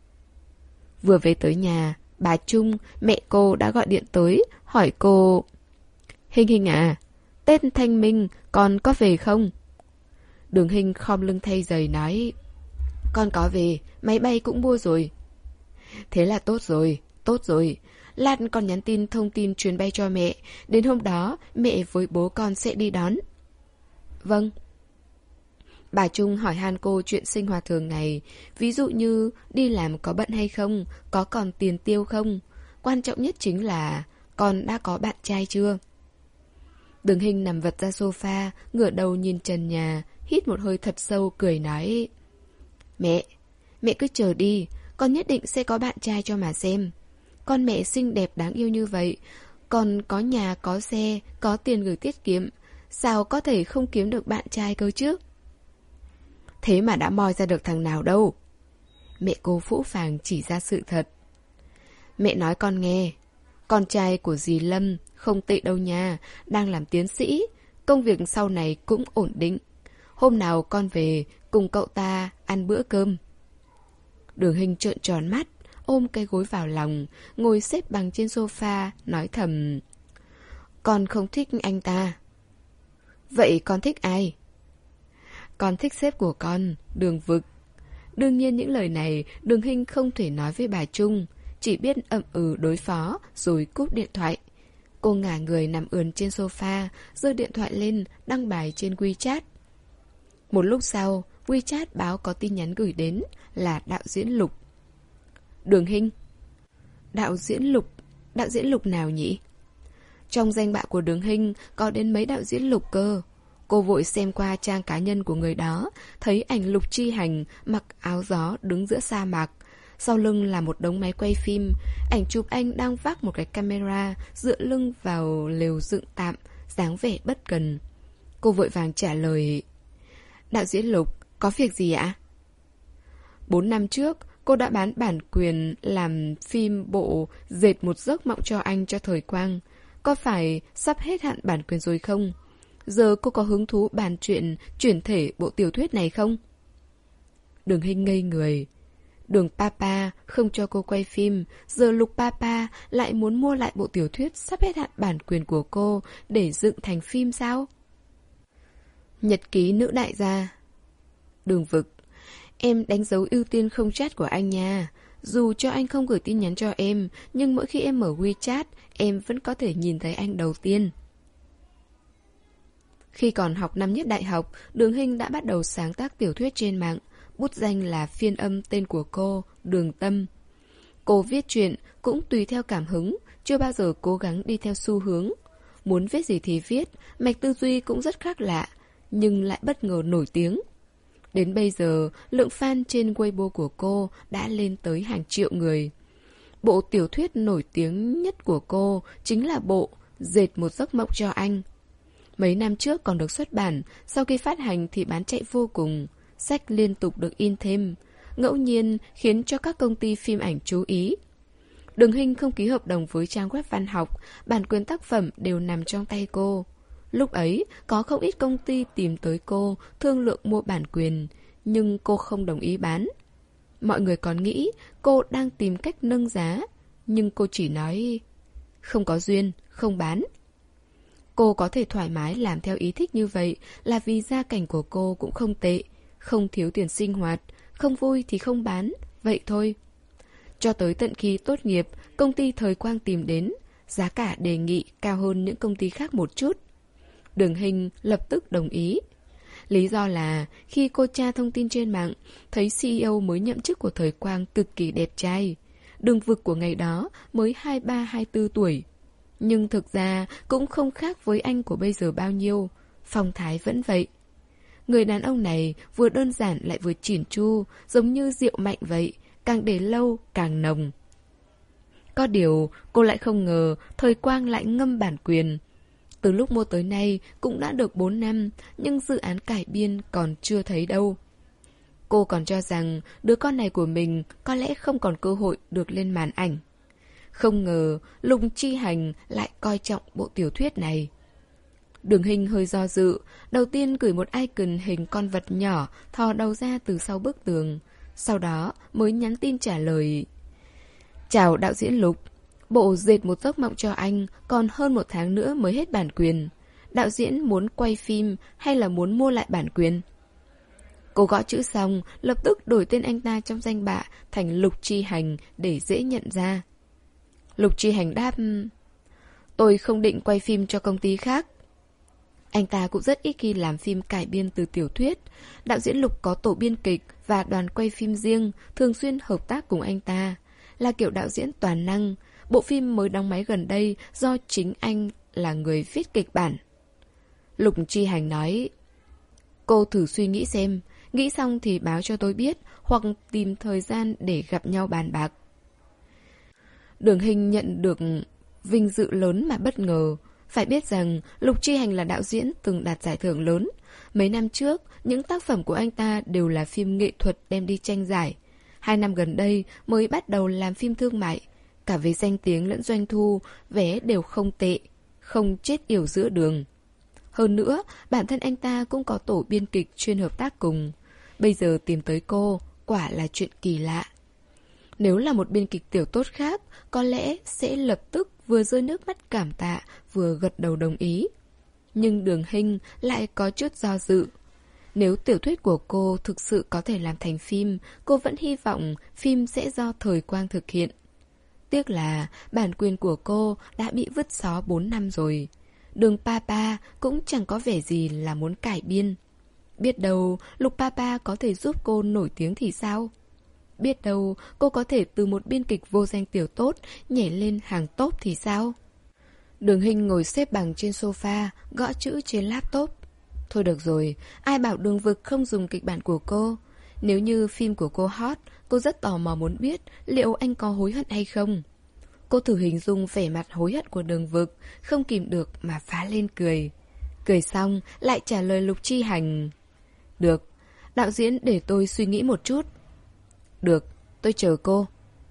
Vừa về tới nhà, bà Trung, mẹ cô đã gọi điện tới, hỏi cô. Hinh Hinh à, Tết Thanh Minh con có về không? Đường Hinh khom lưng thay giày nói. Con có về, máy bay cũng mua rồi. Thế là tốt rồi, tốt rồi. Lát con nhắn tin thông tin chuyến bay cho mẹ. Đến hôm đó, mẹ với bố con sẽ đi đón. Vâng. Bà Trung hỏi han cô chuyện sinh hoạt thường ngày. Ví dụ như đi làm có bận hay không, có còn tiền tiêu không. Quan trọng nhất chính là con đã có bạn trai chưa? Đường Hinh nằm vật ra sofa, ngửa đầu nhìn trần nhà, hít một hơi thật sâu, cười nói. Mẹ, mẹ cứ chờ đi, con nhất định sẽ có bạn trai cho mà xem. Con mẹ xinh đẹp đáng yêu như vậy, còn có nhà, có xe, có tiền gửi tiết kiệm, sao có thể không kiếm được bạn trai cơ chứ? Thế mà đã moi ra được thằng nào đâu. Mẹ cô phũ phàng chỉ ra sự thật. Mẹ nói con nghe. Con trai của dì Lâm không tệ đâu nha, đang làm tiến sĩ, công việc sau này cũng ổn định. Hôm nào con về cùng cậu ta ăn bữa cơm. Đường Hinh trợn tròn mắt, ôm cái gối vào lòng, ngồi xếp bằng trên sofa, nói thầm. Con không thích anh ta. Vậy con thích ai? Con thích sếp của con, Đường Vực. Đương nhiên những lời này Đường Hinh không thể nói với bà Trung, chỉ biết ậm ừ đối phó rồi cúp điện thoại. Cô ngả người nằm ườn trên sofa, giơ điện thoại lên, đăng bài trên WeChat. Một lúc sau, WeChat báo có tin nhắn gửi đến là đạo diễn Lục. Đường Hinh. Đạo diễn Lục? Đạo diễn Lục nào nhỉ? Trong danh bạ của Đường Hinh có đến mấy đạo diễn Lục cơ. Cô vội xem qua trang cá nhân của người đó, thấy ảnh Lục Chi Hành mặc áo gió đứng giữa sa mạc. Sau lưng là một đống máy quay phim, ảnh chụp anh đang vác một cái camera dựa lưng vào lều dựng tạm, dáng vẻ bất cần. Cô vội vàng trả lời. Đạo diễn Lục, có việc gì ạ? Bốn năm trước, cô đã bán bản quyền làm phim bộ Dệt một giấc mộng cho anh cho thời Quang. Có phải sắp hết hạn bản quyền rồi không? Giờ cô có hứng thú bàn chuyện chuyển thể bộ tiểu thuyết này không? Đường Hinh ngây người. Đường Papa không cho cô quay phim, giờ Lục Papa lại muốn mua lại bộ tiểu thuyết sắp hết hạn bản quyền của cô để dựng thành phim sao? Nhật ký nữ đại gia. Đường Vực, em đánh dấu ưu tiên không chat của anh nha. Dù cho anh không gửi tin nhắn cho em, nhưng mỗi khi em mở WeChat, em vẫn có thể nhìn thấy anh đầu tiên. Khi còn học năm nhất đại học, Đường Hinh đã bắt đầu sáng tác tiểu thuyết trên mạng. Bút danh là phiên âm tên của cô, Đường Tâm. Cô viết truyện cũng tùy theo cảm hứng, chưa bao giờ cố gắng đi theo xu hướng. Muốn viết gì thì viết, mạch tư duy cũng rất khác lạ, nhưng lại bất ngờ nổi tiếng. Đến bây giờ, lượng fan trên Weibo của cô đã lên tới hàng triệu người. Bộ tiểu thuyết nổi tiếng nhất của cô chính là bộ Dệt một giấc mộng cho anh. Mấy năm trước còn được xuất bản, sau khi phát hành thì bán chạy vô cùng. Sách liên tục được in thêm, ngẫu nhiên khiến cho các công ty phim ảnh chú ý. Đường Hinh không ký hợp đồng với trang web văn học, bản quyền tác phẩm đều nằm trong tay cô. Lúc ấy, có không ít công ty tìm tới cô, thương lượng mua bản quyền, nhưng cô không đồng ý bán. Mọi người còn nghĩ cô đang tìm cách nâng giá, nhưng cô chỉ nói không có duyên, không bán. Cô có thể thoải mái làm theo ý thích như vậy là vì gia cảnh của cô cũng không tệ, không thiếu tiền sinh hoạt, không vui thì không bán, vậy thôi. Cho tới tận khi tốt nghiệp, công ty Thời Quang tìm đến, giá cả đề nghị cao hơn những công ty khác một chút. Đường Hinh lập tức đồng ý. Lý do là khi cô tra thông tin trên mạng, thấy xê e ô mới nhậm chức của Thời Quang cực kỳ đẹp trai. Đường Vực của ngày đó mới hai mươi ba hai mươi bốn tuổi. Nhưng thực ra cũng không khác với anh của bây giờ bao nhiêu, phong thái vẫn vậy. Người đàn ông này vừa đơn giản lại vừa chỉn chu, giống như rượu mạnh vậy, càng để lâu càng nồng. Có điều cô lại không ngờ Thời Quang lại ngâm bản quyền. Từ lúc mua tới nay cũng đã được bốn năm, nhưng dự án cải biên còn chưa thấy đâu. Cô còn cho rằng đứa con này của mình có lẽ không còn cơ hội được lên màn ảnh. Không ngờ Lục Chi Hành lại coi trọng bộ tiểu thuyết này. Đường Hinh hơi do dự, đầu tiên gửi một icon hình con vật nhỏ thò đầu ra từ sau bức tường. Sau đó mới nhắn tin trả lời. Chào đạo diễn Lục, bộ Dệt một giấc mộng cho anh còn hơn một tháng nữa mới hết bản quyền. Đạo diễn muốn quay phim hay là muốn mua lại bản quyền? Cô gõ chữ xong, lập tức đổi tên anh ta trong danh bạ thành Lục Chi Hành để dễ nhận ra. Lục Chi Hành đáp, tôi không định quay phim cho công ty khác. Anh ta cũng rất ít khi làm phim cải biên từ tiểu thuyết. Đạo diễn Lục có tổ biên kịch và đoàn quay phim riêng, thường xuyên hợp tác cùng anh ta. Là kiểu đạo diễn toàn năng. Bộ phim mới đóng máy gần đây do chính anh là người viết kịch bản. Lục Chi Hành nói, cô thử suy nghĩ xem, nghĩ xong thì báo cho tôi biết, hoặc tìm thời gian để gặp nhau bàn bạc. Đường Hinh nhận được vinh dự lớn mà bất ngờ. Phải biết rằng Lục Chi Hành là đạo diễn từng đạt giải thưởng lớn. Mấy năm trước, những tác phẩm của anh ta đều là phim nghệ thuật đem đi tranh giải. Hai năm gần đây mới bắt đầu làm phim thương mại. Cả về danh tiếng lẫn doanh thu, vé đều không tệ, không chết yểu giữa đường. Hơn nữa, bản thân anh ta cũng có tổ biên kịch chuyên hợp tác cùng. Bây giờ tìm tới cô, quả là chuyện kỳ lạ. Nếu là một biên kịch tiểu tốt khác, có lẽ sẽ lập tức vừa rơi nước mắt cảm tạ, vừa gật đầu đồng ý. Nhưng Đường Hinh lại có chút do dự. Nếu tiểu thuyết của cô thực sự có thể làm thành phim, cô vẫn hy vọng phim sẽ do Thời Quang thực hiện. Tiếc là bản quyền của cô đã bị vứt xó bốn năm rồi. Đường Papa cũng chẳng có vẻ gì là muốn cải biên. Biết đâu Lục Papa có thể giúp cô nổi tiếng thì sao? Biết đâu cô có thể từ một biên kịch vô danh tiểu tốt nhảy lên hàng top thì sao? Đường Hinh ngồi xếp bằng trên sofa, gõ chữ trên laptop. Thôi được rồi, ai bảo Đường Vực không dùng kịch bản của cô? Nếu như phim của cô hot, cô rất tò mò muốn biết liệu anh có hối hận hay không. Cô thử hình dung vẻ mặt hối hận của Đường Vực, không kìm được mà phá lên cười. Cười xong lại trả lời Lục Chi Hành. Được, đạo diễn để tôi suy nghĩ một chút. Được, tôi chờ cô.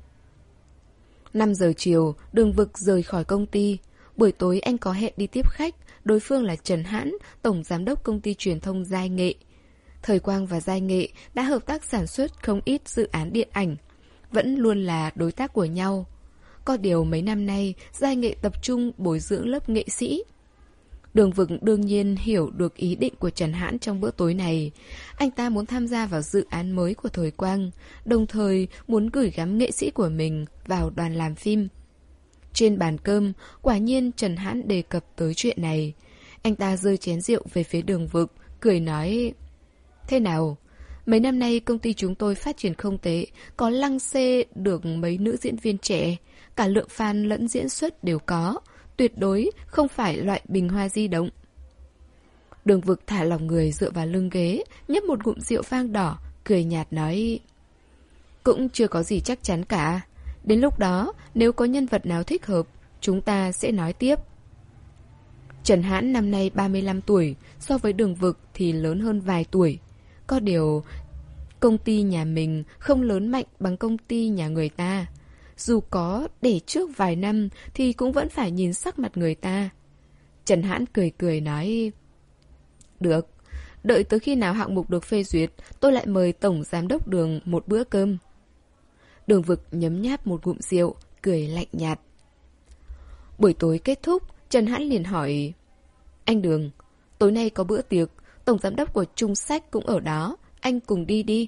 năm giờ chiều, Đường Vực rời khỏi công ty. Buổi tối anh có hẹn đi tiếp khách. Đối phương là Trần Hãn, tổng giám đốc công ty truyền thông Giai Nghệ. Thời Quang và Giai Nghệ đã hợp tác sản xuất không ít dự án điện ảnh, vẫn luôn là đối tác của nhau. Có điều mấy năm nay, Giai Nghệ tập trung bồi dưỡng lớp nghệ sĩ. Đường Vực đương nhiên hiểu được ý định của Trần Hãn trong bữa tối này. Anh ta muốn tham gia vào dự án mới của Thời Quang, đồng thời muốn gửi gắm nghệ sĩ của mình vào đoàn làm phim. Trên bàn cơm, quả nhiên Trần Hãn đề cập tới chuyện này. Anh ta giơ chén rượu về phía Đường Vực, cười nói: Thế nào? Mấy năm nay công ty chúng tôi phát triển không tệ, có lăng xê được mấy nữ diễn viên trẻ, cả lượng fan lẫn diễn xuất đều có, tuyệt đối không phải loại bình hoa di động. Đường Vực thả lỏng người dựa vào lưng ghế, nhấp một ngụm rượu vang đỏ, cười nhạt nói: Cũng chưa có gì chắc chắn cả. Đến lúc đó, nếu có nhân vật nào thích hợp, chúng ta sẽ nói tiếp. Trần Hãn năm nay ba mươi lăm tuổi, so với Đường Vực thì lớn hơn vài tuổi. Có điều, công ty nhà mình không lớn mạnh bằng công ty nhà người ta. Dù có để trước vài năm thì cũng vẫn phải nhìn sắc mặt người ta. Trần Hãn cười cười nói: Được, đợi tới khi nào hạng mục được phê duyệt, tôi lại mời tổng giám đốc Đường một bữa cơm. Đường Vực nhấm nháp một ngụm rượu, cười lạnh nhạt. Buổi tối kết thúc, Trần Hãn liền hỏi: Anh Đường, tối nay có bữa tiệc, tổng giám đốc của Trung Sách cũng ở đó, anh cùng đi đi.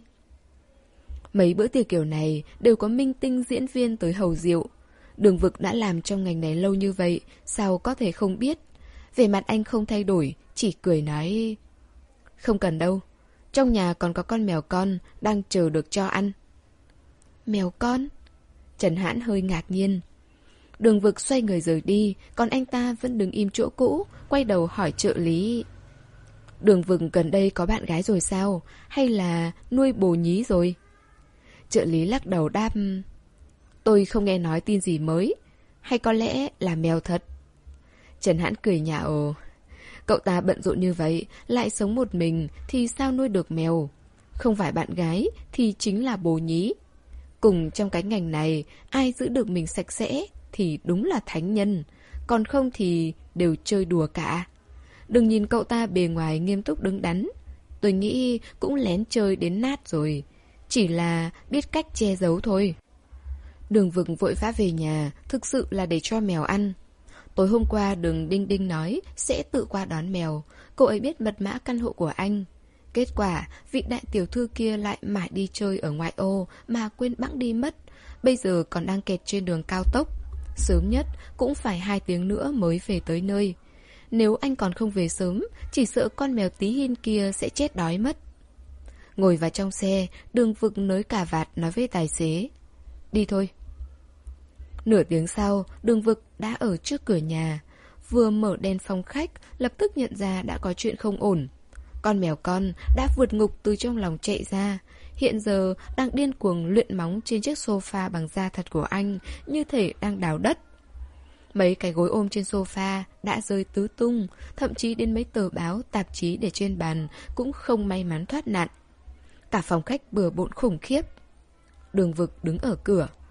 Mấy bữa tiệc kiểu này đều có minh tinh diễn viên tới hầu rượu. Đường Vực đã làm trong ngành này lâu như vậy, sao có thể không biết. Vẻ mặt anh không thay đổi, chỉ cười nói: Không cần đâu, trong nhà còn có con mèo con đang chờ được cho ăn. Mèo con? Trần Hãn hơi ngạc nhiên. Đường Vực xoay người rời đi, còn anh ta vẫn đứng im chỗ cũ, quay đầu hỏi trợ lý: Đường Vực gần đây có bạn gái rồi sao? Hay là nuôi bồ nhí rồi? Trợ lý lắc đầu đáp: Tôi không nghe nói tin gì mới. Hay có lẽ là mèo thật. Trần Hãn cười nhạo: Cậu ta bận rộn như vậy, lại sống một mình thì sao nuôi được mèo? Không phải bạn gái thì chính là bồ nhí. Cùng trong cái ngành này, ai giữ được mình sạch sẽ thì đúng là thánh nhân, còn không thì đều chơi đùa cả. Đừng nhìn cậu ta bề ngoài nghiêm túc đứng đắn, tôi nghĩ cũng lén chơi đến nát rồi, chỉ là biết cách che giấu thôi. Đường Vực vội vã về nhà, thực sự là để cho mèo ăn. Tối hôm qua Đường Đinh Đinh nói sẽ tự qua đón mèo, cô ấy biết mật mã căn hộ của anh. Kết quả, vị đại tiểu thư kia lại mãi đi chơi ở ngoại ô mà quên bẵng đi mất. Bây giờ còn đang kẹt trên đường cao tốc. Sớm nhất cũng phải hai tiếng nữa mới về tới nơi. Nếu anh còn không về sớm, chỉ sợ con mèo tí hin kia sẽ chết đói mất. Ngồi vào trong xe, Đường Vực nới cà vạt nói với tài xế: Đi thôi. Nửa tiếng sau, Đường Vực đã ở trước cửa nhà. Vừa mở đèn phòng khách, lập tức nhận ra đã có chuyện không ổn. Con mèo con đã vượt ngục từ trong lòng chạy ra, hiện giờ đang điên cuồng luyện móng trên chiếc sofa bằng da thật của anh, như thể đang đào đất. Mấy cái gối ôm trên sofa đã rơi tứ tung, thậm chí đến mấy tờ báo, tạp chí để trên bàn cũng không may mắn thoát nạn. Cả phòng khách bừa bộn khủng khiếp. Đường Vực đứng ở cửa.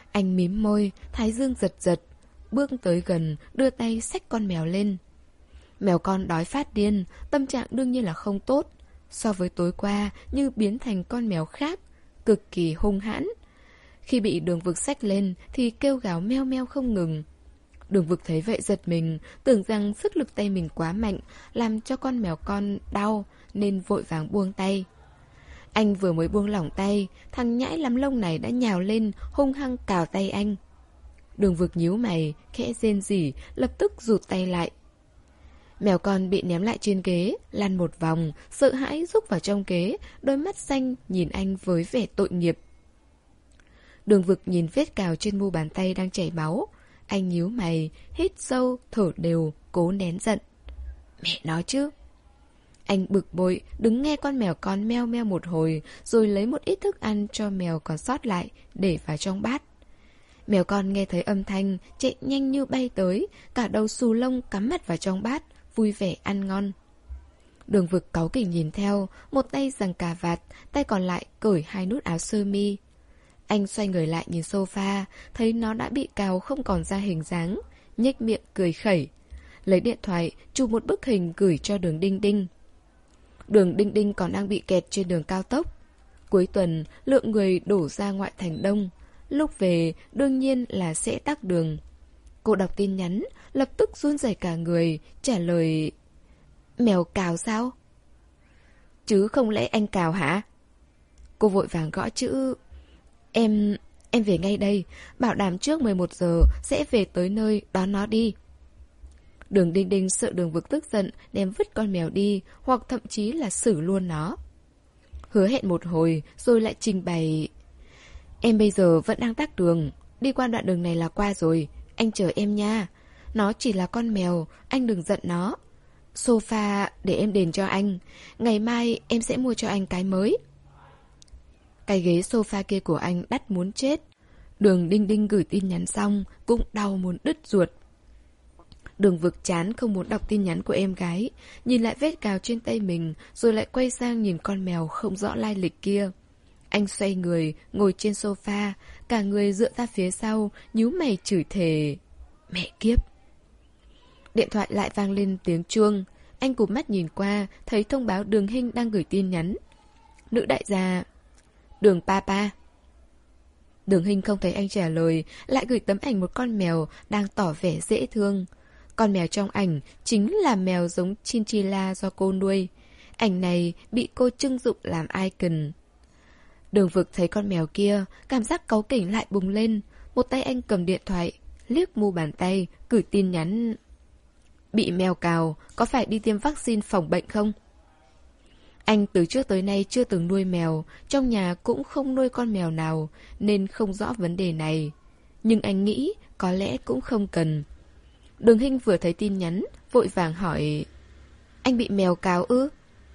Anh mím môi, thái dương giật giật, bước tới gần, đưa tay xách con mèo lên. Mèo con đói phát điên, tâm trạng đương nhiên là không tốt. So với tối qua, như biến thành con mèo khác, cực kỳ hung hãn. Khi bị Đường Vực xách lên thì kêu gào meo meo không ngừng. Đường Vực thấy vậy giật mình, tưởng rằng sức lực tay mình quá mạnh, làm cho con mèo con đau, nên vội vàng buông tay. Anh vừa mới buông lỏng tay, thằng nhãi lắm lông này đã nhào lên, hung hăng cào tay anh. Đường Vực nhíu mày, khẽ rên rỉ, lập tức rụt tay lại. Mèo con bị ném lại trên ghế, lăn một vòng, sợ hãi rúc vào trong ghế, đôi mắt xanh nhìn anh với vẻ tội nghiệp. Đường Vực nhìn vết cào trên mu bàn tay đang chảy máu. Anh nhíu mày, hít sâu, thở đều, cố nén giận. Mẹ nói chứ. Anh bực bội, đứng nghe con mèo con meo meo một hồi, rồi lấy một ít thức ăn cho mèo còn sót lại, để vào trong bát. Mèo con nghe thấy âm thanh, chạy nhanh như bay tới, cả đầu xù lông cắm mặt vào trong bát, vui vẻ ăn ngon. Đường Vực cáu kỉnh nhìn theo, một tay giằng cà vạt, tay còn lại cởi hai nút áo sơ mi. Anh xoay người lại nhìn sofa, thấy nó đã bị cào không còn ra hình dáng, nhếch miệng cười khẩy. Lấy điện thoại, chụp một bức hình gửi cho Đường Đinh Đinh. Đường Đinh Đinh còn đang bị kẹt trên đường cao tốc. Cuối tuần, lượng người đổ ra ngoại thành đông. Lúc về, đương nhiên là sẽ tắc đường. Cô đọc tin nhắn, lập tức run rẩy cả người, trả lời: Mèo cào sao? Chứ không lẽ anh cào hả? Cô vội vàng gõ chữ: Em... em về ngay đây, bảo đảm trước mười một giờ sẽ về tới nơi, đón nó đi. Đường Đinh Đinh sợ Đường Vực tức giận, đem vứt con mèo đi, hoặc thậm chí là xử luôn nó. Hứa hẹn một hồi, rồi lại trình bày: Em bây giờ vẫn đang tắc đường, đi qua đoạn đường này là qua rồi, anh chờ em nha. Nó chỉ là con mèo, anh đừng giận nó. Sofa để em đền cho anh, ngày mai em sẽ mua cho anh cái mới. Cái ghế sofa kia của anh đắt muốn chết. Đường Đinh Đinh gửi tin nhắn xong cũng đau muốn đứt ruột. Đường Vực chán không muốn đọc tin nhắn của em gái, nhìn lại vết cào trên tay mình, rồi lại quay sang nhìn con mèo không rõ lai lịch kia. Anh xoay người, ngồi trên sofa, cả người dựa ra phía sau, nhíu mày chửi thề: Mẹ kiếp. Điện thoại lại vang lên tiếng chuông. Anh cụp mắt nhìn qua, thấy thông báo Đường Hinh đang gửi tin nhắn. Nữ đại gia: Đường Papa. Đường Hinh không thấy anh trả lời, lại gửi tấm ảnh một con mèo đang tỏ vẻ dễ thương. Con mèo trong ảnh chính là mèo giống Chinchilla do cô nuôi. Ảnh này bị cô trưng dụng làm icon. Đường Vực thấy con mèo kia, cảm giác cáu kỉnh lại bùng lên. Một tay anh cầm điện thoại, liếc mu bàn tay, gửi tin nhắn: Bị mèo cào, có phải đi tiêm vaccine phòng bệnh không? Anh từ trước tới nay chưa từng nuôi mèo, trong nhà cũng không nuôi con mèo nào, nên không rõ vấn đề này. Nhưng anh nghĩ có lẽ cũng không cần. Đường Hinh vừa thấy tin nhắn, vội vàng hỏi: Anh bị mèo cào ư?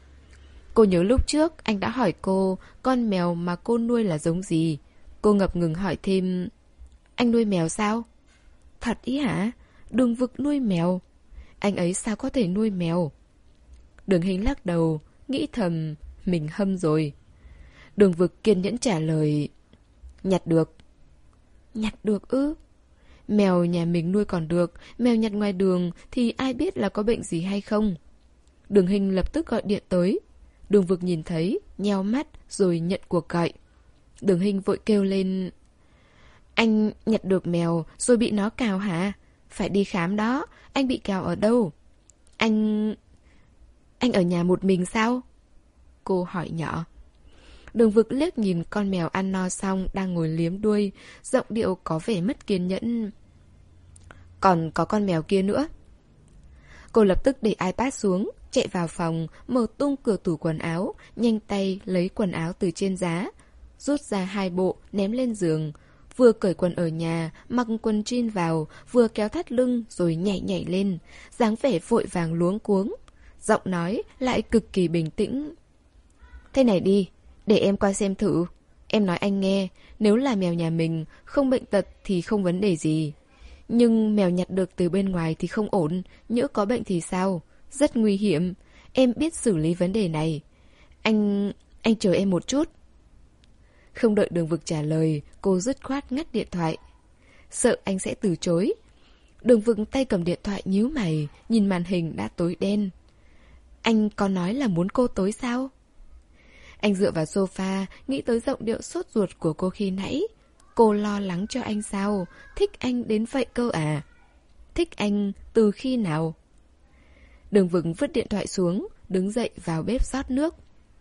Cô nhớ lúc trước anh đã hỏi cô con mèo mà cô nuôi là giống gì. Cô ngập ngừng hỏi thêm: Anh nuôi mèo sao? Thật ý hả? Đường Vực nuôi mèo? Anh ấy sao có thể nuôi mèo? Đường Hinh lắc đầu, nghĩ thầm mình hâm rồi. Đường Vực kiên nhẫn trả lời: Nhặt được. Nhặt được ư? Mèo nhà mình nuôi còn được, mèo nhặt ngoài đường thì ai biết là có bệnh gì hay không? Đường Hinh lập tức gọi điện tới. Đường Vực nhìn thấy, nheo mắt rồi nhận cuộc gọi. Đường Hinh vội kêu lên: Anh nhặt được mèo rồi bị nó cào hả? Phải đi khám đó, anh bị cào ở đâu? Anh... Anh ở nhà một mình sao? Cô hỏi nhỏ. Đường Vực liếc nhìn con mèo ăn no xong đang ngồi liếm đuôi, giọng điệu có vẻ mất kiên nhẫn. Còn có con mèo kia nữa. Cô lập tức để iPad xuống, chạy vào phòng, mở tung cửa tủ quần áo, nhanh tay lấy quần áo từ trên giá, rút ra hai bộ, ném lên giường. Vừa cởi quần ở nhà, mặc quần jean vào, vừa kéo thắt lưng rồi nhảy nhảy lên, dáng vẻ vội vàng luống cuống. Giọng nói lại cực kỳ bình tĩnh. Thế này đi, để em qua xem thử. Em nói anh nghe, nếu là mèo nhà mình, không bệnh tật thì không vấn đề gì. Nhưng mèo nhặt được từ bên ngoài thì không ổn, nhỡ có bệnh thì sao? Rất nguy hiểm, em biết xử lý vấn đề này. Anh... anh chờ em một chút. Không đợi Đường Vực trả lời, cô dứt khoát ngắt điện thoại. Sợ anh sẽ từ chối. Đường Vực tay cầm điện thoại nhíu mày, nhìn màn hình đã tối đen. Anh có nói là muốn cô tới sao? Anh dựa vào sofa, nghĩ tới giọng điệu sốt ruột của cô khi nãy. Cô lo lắng cho anh sao? Thích anh đến vậy cơ à? Thích anh từ khi nào? Đường Vực vứt điện thoại xuống, đứng dậy vào bếp rót nước.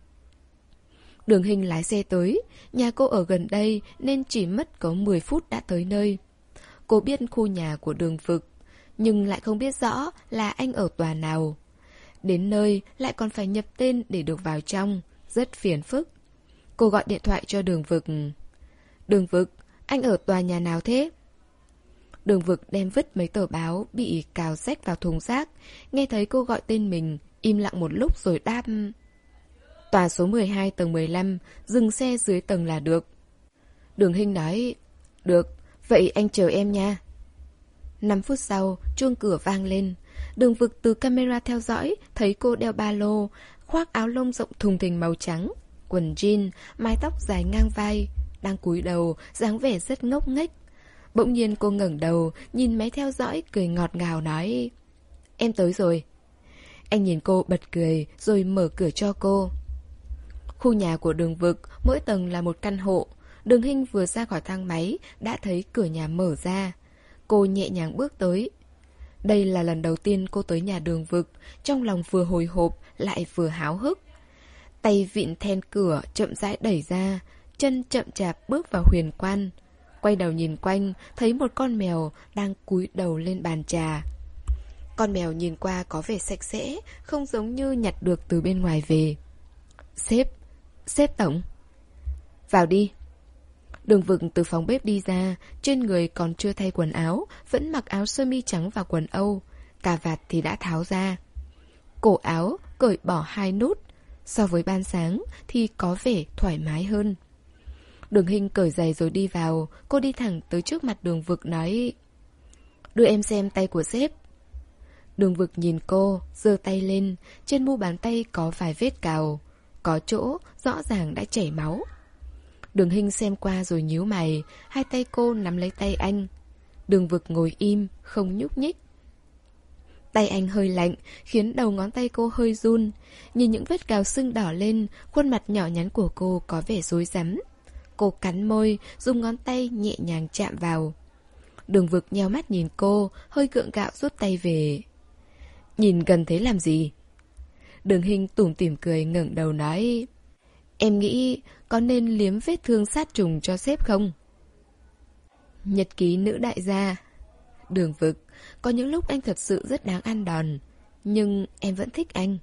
Đường Hinh lái xe tới, nhà cô ở gần đây nên chỉ mất có mười phút đã tới nơi. Cô biết khu nhà của Đường Vực, nhưng lại không biết rõ là anh ở tòa nào. Đến nơi lại còn phải nhập tên để được vào trong, rất phiền phức. Cô gọi điện thoại cho Đường Vực. Đường Vực, anh ở tòa nhà nào thế? Đường Vực đem vứt mấy tờ báo bị cào rách vào thùng rác. Nghe thấy cô gọi tên mình, im lặng một lúc rồi đáp. Tòa số mười hai tầng mười lăm, dừng xe dưới tầng là được. Đường Hinh nói, được, vậy anh chờ em nha. Năm phút sau, chuông cửa vang lên. Đường Vực từ camera theo dõi, thấy cô đeo ba lô, khoác áo lông rộng thùng thình màu trắng, quần jean, mái tóc dài ngang vai, đang cúi đầu, dáng vẻ rất ngốc nghếch. Bỗng nhiên cô ngẩng đầu, nhìn máy theo dõi, cười ngọt ngào nói, em tới rồi. Anh nhìn cô bật cười, rồi mở cửa cho cô. Khu nhà của Đường Vực, mỗi tầng là một căn hộ. Đường Hinh vừa ra khỏi thang máy, đã thấy cửa nhà mở ra. Cô nhẹ nhàng bước tới. Đây là lần đầu tiên cô tới nhà Đường Vực, trong lòng vừa hồi hộp, lại vừa háo hức. Tay vịn then cửa, chậm rãi đẩy ra, chân chậm chạp bước vào huyền quan. Quay đầu nhìn quanh, thấy một con mèo đang cúi đầu lên bàn trà. Con mèo nhìn qua có vẻ sạch sẽ, không giống như nhặt được từ bên ngoài về. Sếp, sếp tổng. Vào đi. Đường Vực từ phòng bếp đi ra, trên người còn chưa thay quần áo, vẫn mặc áo sơ mi trắng và quần Âu. Cà vạt thì đã tháo ra. Cổ áo cởi bỏ hai nút. So với ban sáng thì có vẻ thoải mái hơn. Đường Hinh cởi giày rồi đi vào. Cô đi thẳng tới trước mặt Đường Vực nói, đưa em xem tay của sếp. Đường Vực nhìn cô, giơ tay lên. Trên mu bàn tay có vài vết cào, có chỗ rõ ràng đã chảy máu. Đường Hinh xem qua rồi nhíu mày. Hai tay cô nắm lấy tay anh. Đường Vực ngồi im, không nhúc nhích. Tay anh hơi lạnh, khiến đầu ngón tay cô hơi run. Nhìn những vết cào sưng đỏ lên, khuôn mặt nhỏ nhắn của cô có vẻ rối rắm. Cô cắn môi, dùng ngón tay nhẹ nhàng chạm vào. Đường Vực nheo mắt nhìn cô, hơi gượng gạo rút tay về. Nhìn gần thế làm gì? Đường Hinh tủm tỉm cười ngẩng đầu nói, em nghĩ có nên liếm vết thương sát trùng cho sếp không? Nhật ký nữ đại gia. Đường Vực, có những lúc anh thật sự rất đáng ăn đòn, nhưng em vẫn thích anh.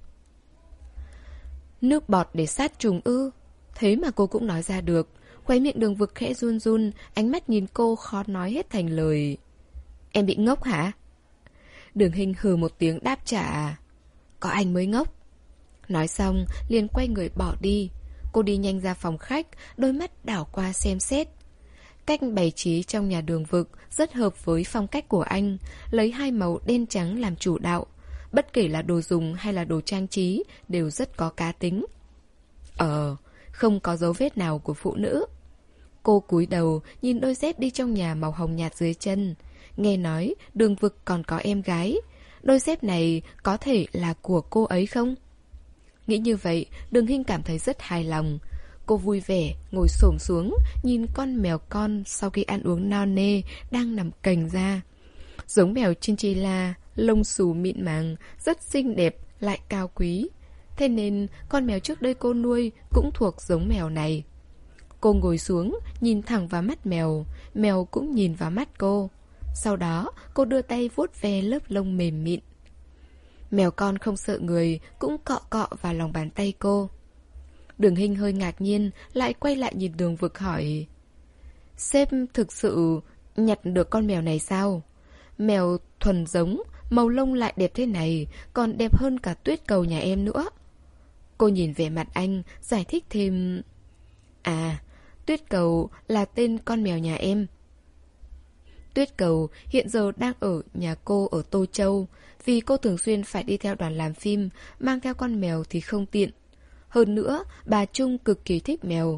Nước bọt để sát trùng ư? Thế mà cô cũng nói ra được. Khóe miệng Đường Vực khẽ run run, ánh mắt nhìn cô khó nói hết thành lời. Em bị ngốc hả? Đường Hinh hừ một tiếng đáp trả, có anh mới ngốc. Nói xong liền quay người bỏ đi. Cô đi nhanh ra phòng khách, đôi mắt đảo qua xem xét. Cách bày trí trong nhà Đường Vực rất hợp với phong cách của anh, lấy hai màu đen trắng làm chủ đạo. Bất kể là đồ dùng hay là đồ trang trí đều rất có cá tính. Ờ, không có dấu vết nào của phụ nữ. Cô cúi đầu nhìn đôi dép đi trong nhà màu hồng nhạt dưới chân. Nghe nói Đường Vực còn có em gái. Đôi dép này có thể là của cô ấy không? Nghĩ như vậy, Đường Hinh cảm thấy rất hài lòng. Cô vui vẻ, ngồi xổm xuống, nhìn con mèo con sau khi ăn uống no nê, đang nằm cành ra. Giống mèo chinchilla, lông xù mịn màng, rất xinh đẹp, lại cao quý. Thế nên, con mèo trước đây cô nuôi cũng thuộc giống mèo này. Cô ngồi xuống, nhìn thẳng vào mắt mèo, mèo cũng nhìn vào mắt cô. Sau đó, cô đưa tay vuốt ve lớp lông mềm mịn. Mèo con không sợ người, cũng cọ cọ vào lòng bàn tay cô. Đường Hinh hơi ngạc nhiên, lại quay lại nhìn Đường Vực hỏi, sếp thực sự nhặt được con mèo này sao? Mèo thuần giống, màu lông lại đẹp thế này, còn đẹp hơn cả Tuyết Cầu nhà em nữa. Cô nhìn về mặt anh, giải thích thêm, à, Tuyết Cầu là tên con mèo nhà em. Tuyết Cầu hiện giờ đang ở nhà cô ở Tô Châu. Vì cô thường xuyên phải đi theo đoàn làm phim, mang theo con mèo thì không tiện. Hơn nữa, bà Trung cực kỳ thích mèo,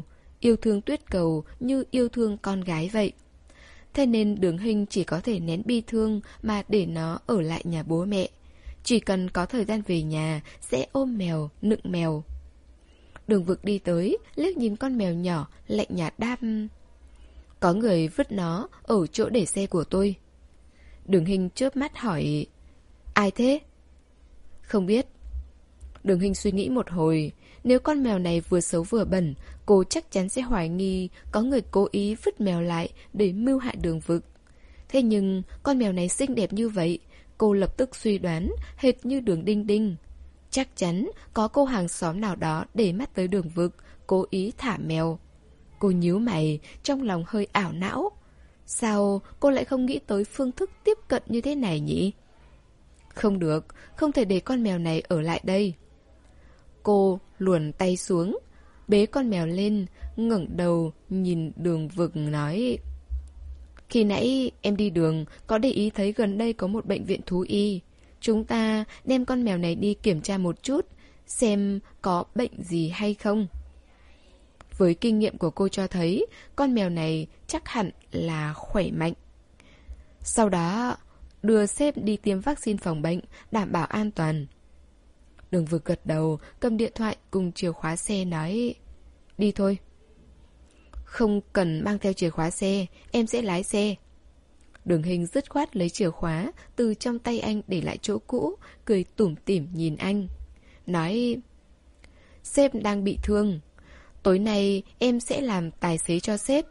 yêu thương Tuyết Cầu như yêu thương con gái vậy. Thế nên Đường Hinh chỉ có thể nén bi thương mà để nó ở lại nhà bố mẹ. Chỉ cần có thời gian về nhà sẽ ôm mèo, nựng mèo. Đường Vực đi tới, liếc nhìn con mèo nhỏ, lạnh nhạt đáp: có người vứt nó ở chỗ để xe của tôi. Đường Hinh chớp mắt hỏi: ai thế? Không biết. Đường Hinh suy nghĩ một hồi. Nếu con mèo này vừa xấu vừa bẩn, cô chắc chắn sẽ hoài nghi có người cố ý vứt mèo lại để mưu hại Đường Vực. Thế nhưng con mèo này xinh đẹp như vậy, cô lập tức suy đoán hệt như Đường Đinh Đinh. Chắc chắn có cô hàng xóm nào đó để mắt tới Đường Vực, cố ý thả mèo. Cô nhíu mày, trong lòng hơi ảo não. Sao cô lại không nghĩ tới phương thức tiếp cận như thế này nhỉ? Không được, không thể để con mèo này ở lại đây. Cô luồn tay xuống, bế con mèo lên, ngẩng đầu nhìn Đường Vực nói: khi nãy em đi đường có để ý thấy gần đây có một bệnh viện thú y. Chúng ta đem con mèo này đi kiểm tra một chút, xem có bệnh gì hay không. Với kinh nghiệm của cô cho thấy, con mèo này chắc hẳn là khỏe mạnh. Sau đó đưa sếp đi tiêm vaccine phòng bệnh, đảm bảo an toàn. Đường Vực gật đầu, cầm điện thoại cùng chìa khóa xe nói: đi thôi. Không cần mang theo chìa khóa xe, em sẽ lái xe. Đường Hinh dứt khoát lấy chìa khóa từ trong tay anh để lại chỗ cũ, cười tủm tỉm nhìn anh. Nói: sếp đang bị thương, tối nay em sẽ làm tài xế cho sếp.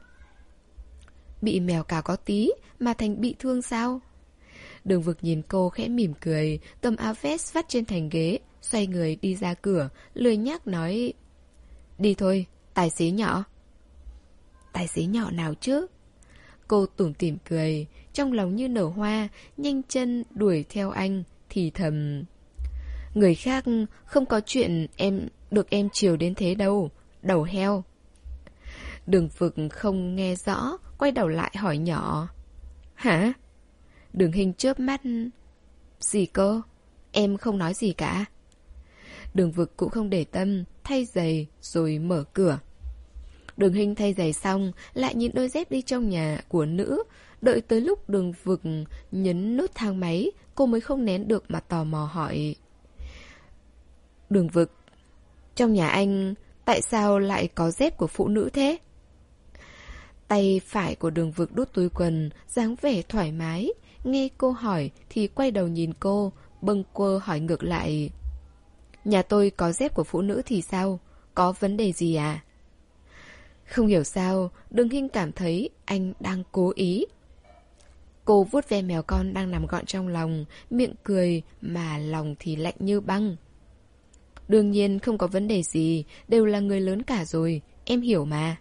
Bị mèo cào có tí mà thành bị thương sao? Đường Vực nhìn cô khẽ mỉm cười, cầm áo vest vắt trên thành ghế, xoay người đi ra cửa, lười nhác nói: đi thôi, tài xế nhỏ. Tài xế nhỏ nào chứ? Cô tủm tỉm cười, trong lòng như nở hoa, nhanh chân đuổi theo anh, thì thầm: người khác không có chuyện em được em chiều đến thế đâu, đầu heo. Đường Vực không nghe rõ, quay đầu lại hỏi nhỏ: hả? Đường Hinh chớp mắt: gì cơ? Em không nói gì cả. Đường Vực cũng không để tâm, thay giày rồi mở cửa. Đường Hinh thay giày xong, lại nhìn đôi dép đi trong nhà của nữ. Đợi tới lúc Đường Vực nhấn nút thang máy, cô mới không nén được mà tò mò hỏi: Đường Vực, trong nhà anh tại sao lại có dép của phụ nữ thế? Tay phải của Đường Vực đút túi quần, dáng vẻ thoải mái. Nghe cô hỏi thì quay đầu nhìn cô, bâng quơ hỏi ngược lại: nhà tôi có dép của phụ nữ thì sao? Có vấn đề gì à? Không hiểu sao, Đường Hinh cảm thấy anh đang cố ý. Cô vuốt ve mèo con đang nằm gọn trong lòng, miệng cười mà lòng thì lạnh như băng. Đương nhiên không có vấn đề gì, đều là người lớn cả rồi, em hiểu mà.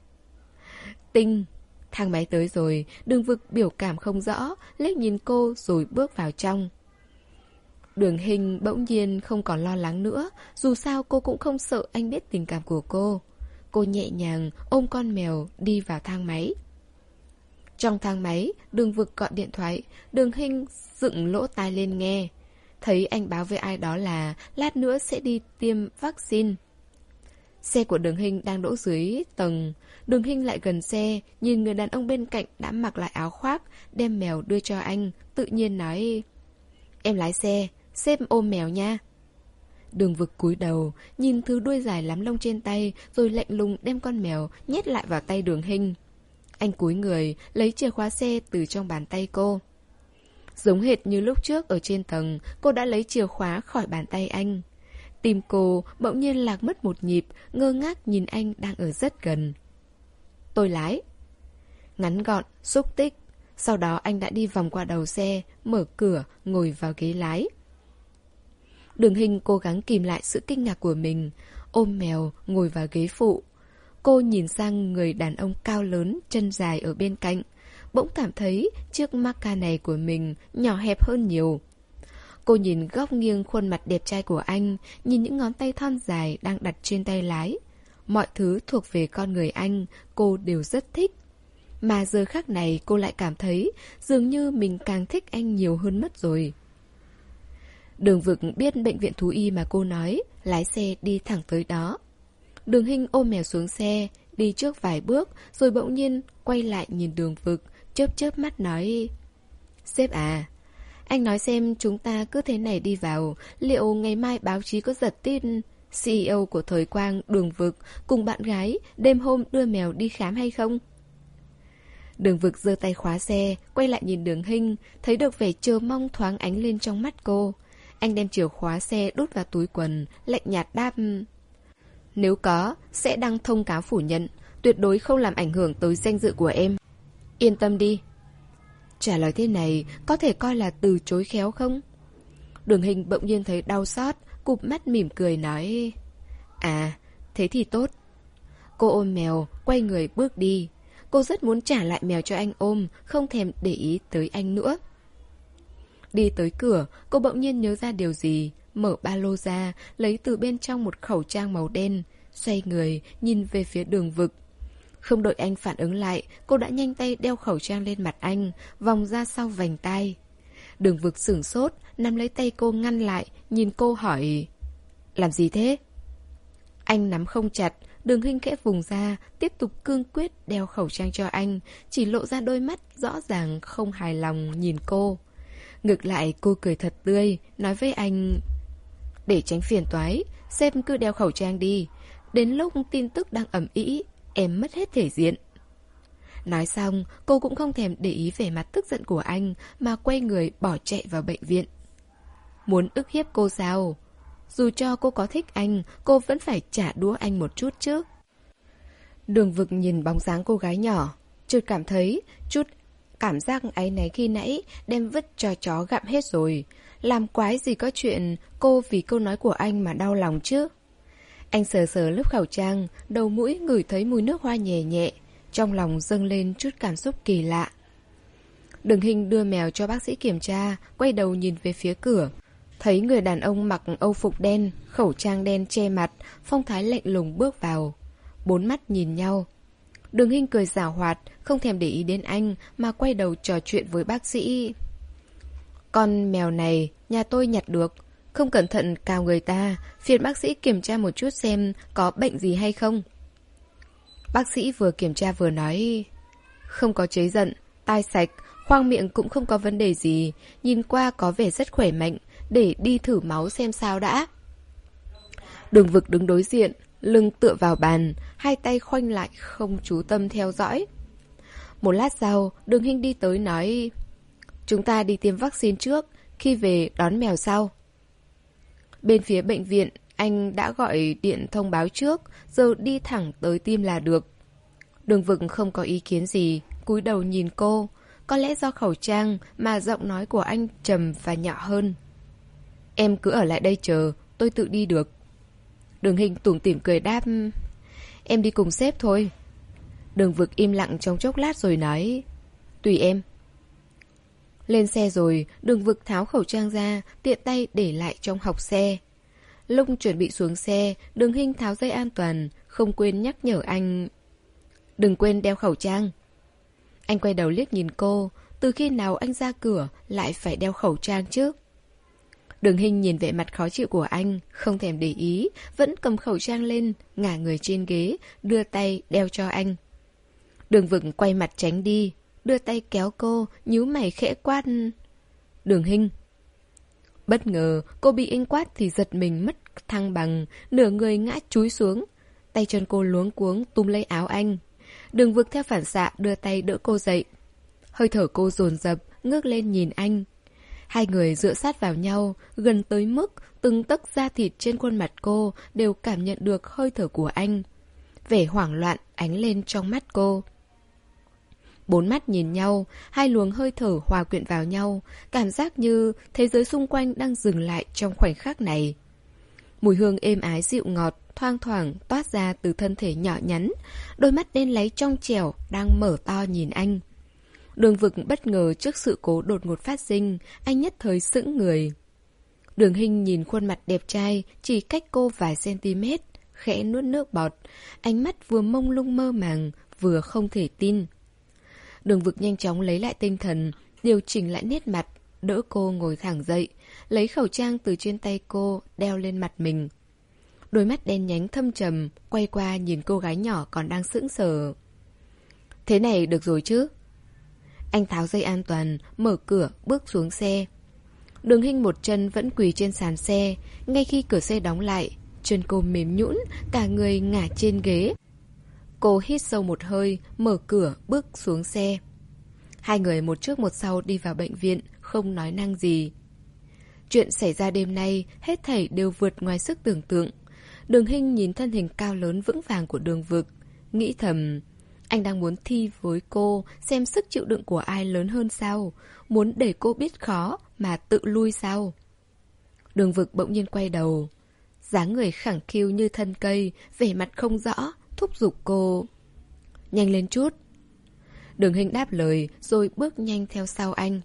Tinh, thang máy tới rồi, Đường Vực biểu cảm không rõ, liếc nhìn cô rồi bước vào trong. Đường Hinh bỗng nhiên không còn lo lắng nữa, dù sao cô cũng không sợ anh biết tình cảm của cô. Cô nhẹ nhàng ôm con mèo đi vào thang máy. Trong thang máy, Đường Vực gọi điện thoại, Đường Hinh dựng lỗ tai lên nghe. Thấy anh báo với ai đó là lát nữa sẽ đi tiêm vaccine. Xe của Đường Hinh đang đỗ dưới tầng. Đường Hinh lại gần xe, nhìn người đàn ông bên cạnh đã mặc lại áo khoác, đem mèo đưa cho anh, tự nhiên nói: em lái xe, sếp ôm mèo nha. Đường Vực cúi đầu, nhìn thứ đuôi dài lắm lông trên tay, rồi lạnh lùng đem con mèo nhét lại vào tay Đường Hinh. Anh cúi người, lấy chìa khóa xe từ trong bàn tay cô. Giống hệt như lúc trước ở trên tầng, cô đã lấy chìa khóa khỏi bàn tay anh. Tim cô bỗng nhiên lạc mất một nhịp, ngơ ngác nhìn anh đang ở rất gần. Tôi lái. Ngắn gọn, xúc tích. Sau đó anh đã đi vòng qua đầu xe, mở cửa, ngồi vào ghế lái. Đường Hinh cố gắng kìm lại sự kinh ngạc của mình, ôm mèo, ngồi vào ghế phụ. Cô nhìn sang người đàn ông cao lớn, chân dài ở bên cạnh, bỗng cảm thấy chiếc Macca này của mình nhỏ hẹp hơn nhiều. Cô nhìn góc nghiêng khuôn mặt đẹp trai của anh, nhìn những ngón tay thon dài đang đặt trên tay lái. Mọi thứ thuộc về con người anh, cô đều rất thích. Mà giờ khắc này cô lại cảm thấy dường như mình càng thích anh nhiều hơn mất rồi. Đường Vực biết bệnh viện thú y mà cô nói, lái xe đi thẳng tới đó. Đường Hinh ôm mèo xuống xe, đi trước vài bước, rồi bỗng nhiên quay lại nhìn Đường Vực, chớp chớp mắt nói: Sếp à, anh nói xem chúng ta cứ thế này đi vào, liệu ngày mai báo chí có giật tin xê e ô của Thời Quang Đường Vực cùng bạn gái đêm hôm đưa mèo đi khám hay không? Đường Vực giơ tay khóa xe, quay lại nhìn Đường Hinh, thấy được vẻ chờ mong thoáng ánh lên trong mắt cô. Anh đem chìa khóa xe đút vào túi quần, lạnh nhạt đáp: Nếu có, sẽ đăng thông cáo phủ nhận, tuyệt đối không làm ảnh hưởng tới danh dự của em. Yên tâm đi. Trả lời thế này có thể coi là từ chối khéo không? Đường Hinh bỗng nhiên thấy đau xót, cụp mắt mỉm cười nói: À, thế thì tốt. Cô ôm mèo, quay người bước đi. Cô rất muốn trả lại mèo cho anh ôm, không thèm để ý tới anh nữa. Đi tới cửa, cô bỗng nhiên nhớ ra điều gì, mở ba lô ra, lấy từ bên trong một khẩu trang màu đen, xoay người, nhìn về phía Đường Vực. Không đợi anh phản ứng lại, cô đã nhanh tay đeo khẩu trang lên mặt anh, vòng ra sau vành tai. Đường Vực sửng sốt, nắm lấy tay cô ngăn lại, nhìn cô hỏi: Làm gì thế? Anh nắm không chặt, Đường Hinh khẽ vùng ra, tiếp tục cương quyết đeo khẩu trang cho anh, chỉ lộ ra đôi mắt rõ ràng không hài lòng nhìn cô. Ngược lại cô cười thật tươi, nói với anh: Để tránh phiền toái, sếp cứ đeo khẩu trang đi. Đến lúc tin tức đang ầm ĩ, em mất hết thể diện. Nói xong, cô cũng không thèm để ý vẻ mặt tức giận của anh, mà quay người bỏ chạy vào bệnh viện. Muốn ức hiếp cô sao? Dù cho cô có thích anh, cô vẫn phải trả đũa anh một chút chứ. Đường Vực nhìn bóng dáng cô gái nhỏ, chợt cảm thấy chút cảm giác áy náy khi nãy đem vứt cho chó gặm hết rồi. Làm quái gì có chuyện cô vì câu nói của anh mà đau lòng chứ. Anh sờ sờ lớp khẩu trang, đầu mũi ngửi thấy mùi nước hoa nhẹ nhẹ, trong lòng dâng lên chút cảm xúc kỳ lạ. Đường Hinh đưa mèo cho bác sĩ kiểm tra, quay đầu nhìn về phía cửa. Thấy người đàn ông mặc âu phục đen, khẩu trang đen che mặt, phong thái lạnh lùng bước vào. Bốn mắt nhìn nhau. Đường Hinh cười giảo hoạt, không thèm để ý đến anh, mà quay đầu trò chuyện với bác sĩ. Con mèo này, nhà tôi nhặt được. Không cẩn thận cào người ta, phiền bác sĩ kiểm tra một chút xem có bệnh gì hay không. Bác sĩ vừa kiểm tra vừa nói: Không có cháy giận, tai sạch, khoang miệng cũng không có vấn đề gì, nhìn qua có vẻ rất khỏe mạnh, để đi thử máu xem sao đã. Đường Vực đứng đối diện, lưng tựa vào bàn, hai tay khoanh lại không chú tâm theo dõi. Một lát sau, Đường Hinh đi tới nói: Chúng ta đi tiêm vaccine trước, khi về đón mèo sau. Bên phía bệnh viện, anh đã gọi điện thông báo trước, giờ đi thẳng tới tiêm là được. Đường Vực không có ý kiến gì, cúi đầu nhìn cô. Có lẽ do khẩu trang mà giọng nói của anh trầm và nhỏ hơn. Em cứ ở lại đây chờ, tôi tự đi được. Đường Hinh tủm tỉm cười đáp: Em đi cùng sếp thôi. Đường Vực im lặng trong chốc lát rồi nói: Tùy em. Lên xe rồi, Đường Vực tháo khẩu trang ra, tiện tay để lại trong hộc xe. Lúc chuẩn bị xuống xe, Đường Hinh tháo dây an toàn, không quên nhắc nhở anh: Đừng quên đeo khẩu trang. Anh quay đầu liếc nhìn cô, từ khi nào anh ra cửa lại phải đeo khẩu trang chứ? Đường Hinh nhìn vẻ mặt khó chịu của anh, không thèm để ý, vẫn cầm khẩu trang lên, ngả người trên ghế, đưa tay đeo cho anh. Đường Vực quay mặt tránh đi, đưa tay kéo cô, nhíu mày khẽ quát: Đường Hinh. Bất ngờ, cô bị anh quát thì giật mình mất thăng bằng, nửa người ngã chúi xuống. Tay chân cô luống cuống túm lấy áo anh. Đường Vực theo phản xạ đưa tay đỡ cô dậy. Hơi thở cô dồn dập, ngước lên nhìn anh. Hai người dựa sát vào nhau, gần tới mức từng tấc da thịt trên khuôn mặt cô đều cảm nhận được hơi thở của anh. Vẻ hoảng loạn ánh lên trong mắt cô. Bốn mắt nhìn nhau, hai luồng hơi thở hòa quyện vào nhau, cảm giác như thế giới xung quanh đang dừng lại trong khoảnh khắc này. Mùi hương êm ái dịu ngọt, thoang thoảng toát ra từ thân thể nhỏ nhắn, đôi mắt đen láy trong trẻo đang mở to nhìn anh. Đường Vực bất ngờ trước sự cố đột ngột phát sinh, anh nhất thời sững người. Đường Hinh nhìn khuôn mặt đẹp trai chỉ cách cô vài cm, khẽ nuốt nước bọt, ánh mắt vừa mông lung mơ màng, vừa không thể tin. Đường Vực nhanh chóng lấy lại tinh thần, điều chỉnh lại nét mặt, đỡ cô ngồi thẳng dậy, lấy khẩu trang từ trên tay cô đeo lên mặt mình. Đôi mắt đen nhánh thâm trầm, quay qua nhìn cô gái nhỏ còn đang sững sờ. Thế này được rồi chứ? Anh tháo dây an toàn, mở cửa, bước xuống xe. Đường Hinh một chân vẫn quỳ trên sàn xe. Ngay khi cửa xe đóng lại, chân cô mềm nhũn, cả người ngả trên ghế. Cô hít sâu một hơi, mở cửa, bước xuống xe. Hai người một trước một sau đi vào bệnh viện, không nói năng gì. Chuyện xảy ra đêm nay, hết thảy đều vượt ngoài sức tưởng tượng. Đường Hinh nhìn thân hình cao lớn vững vàng của Đường Vực, nghĩ thầm, anh đang muốn thi với cô xem sức chịu đựng của ai lớn hơn sao? Muốn để cô biết khó mà tự lui sao? Đường Vực bỗng nhiên quay đầu, dáng người khẳng khiu như thân cây, vẻ mặt không rõ, thúc giục cô. Nhanh lên chút. Đường Hinh đáp lời rồi bước nhanh theo sau anh.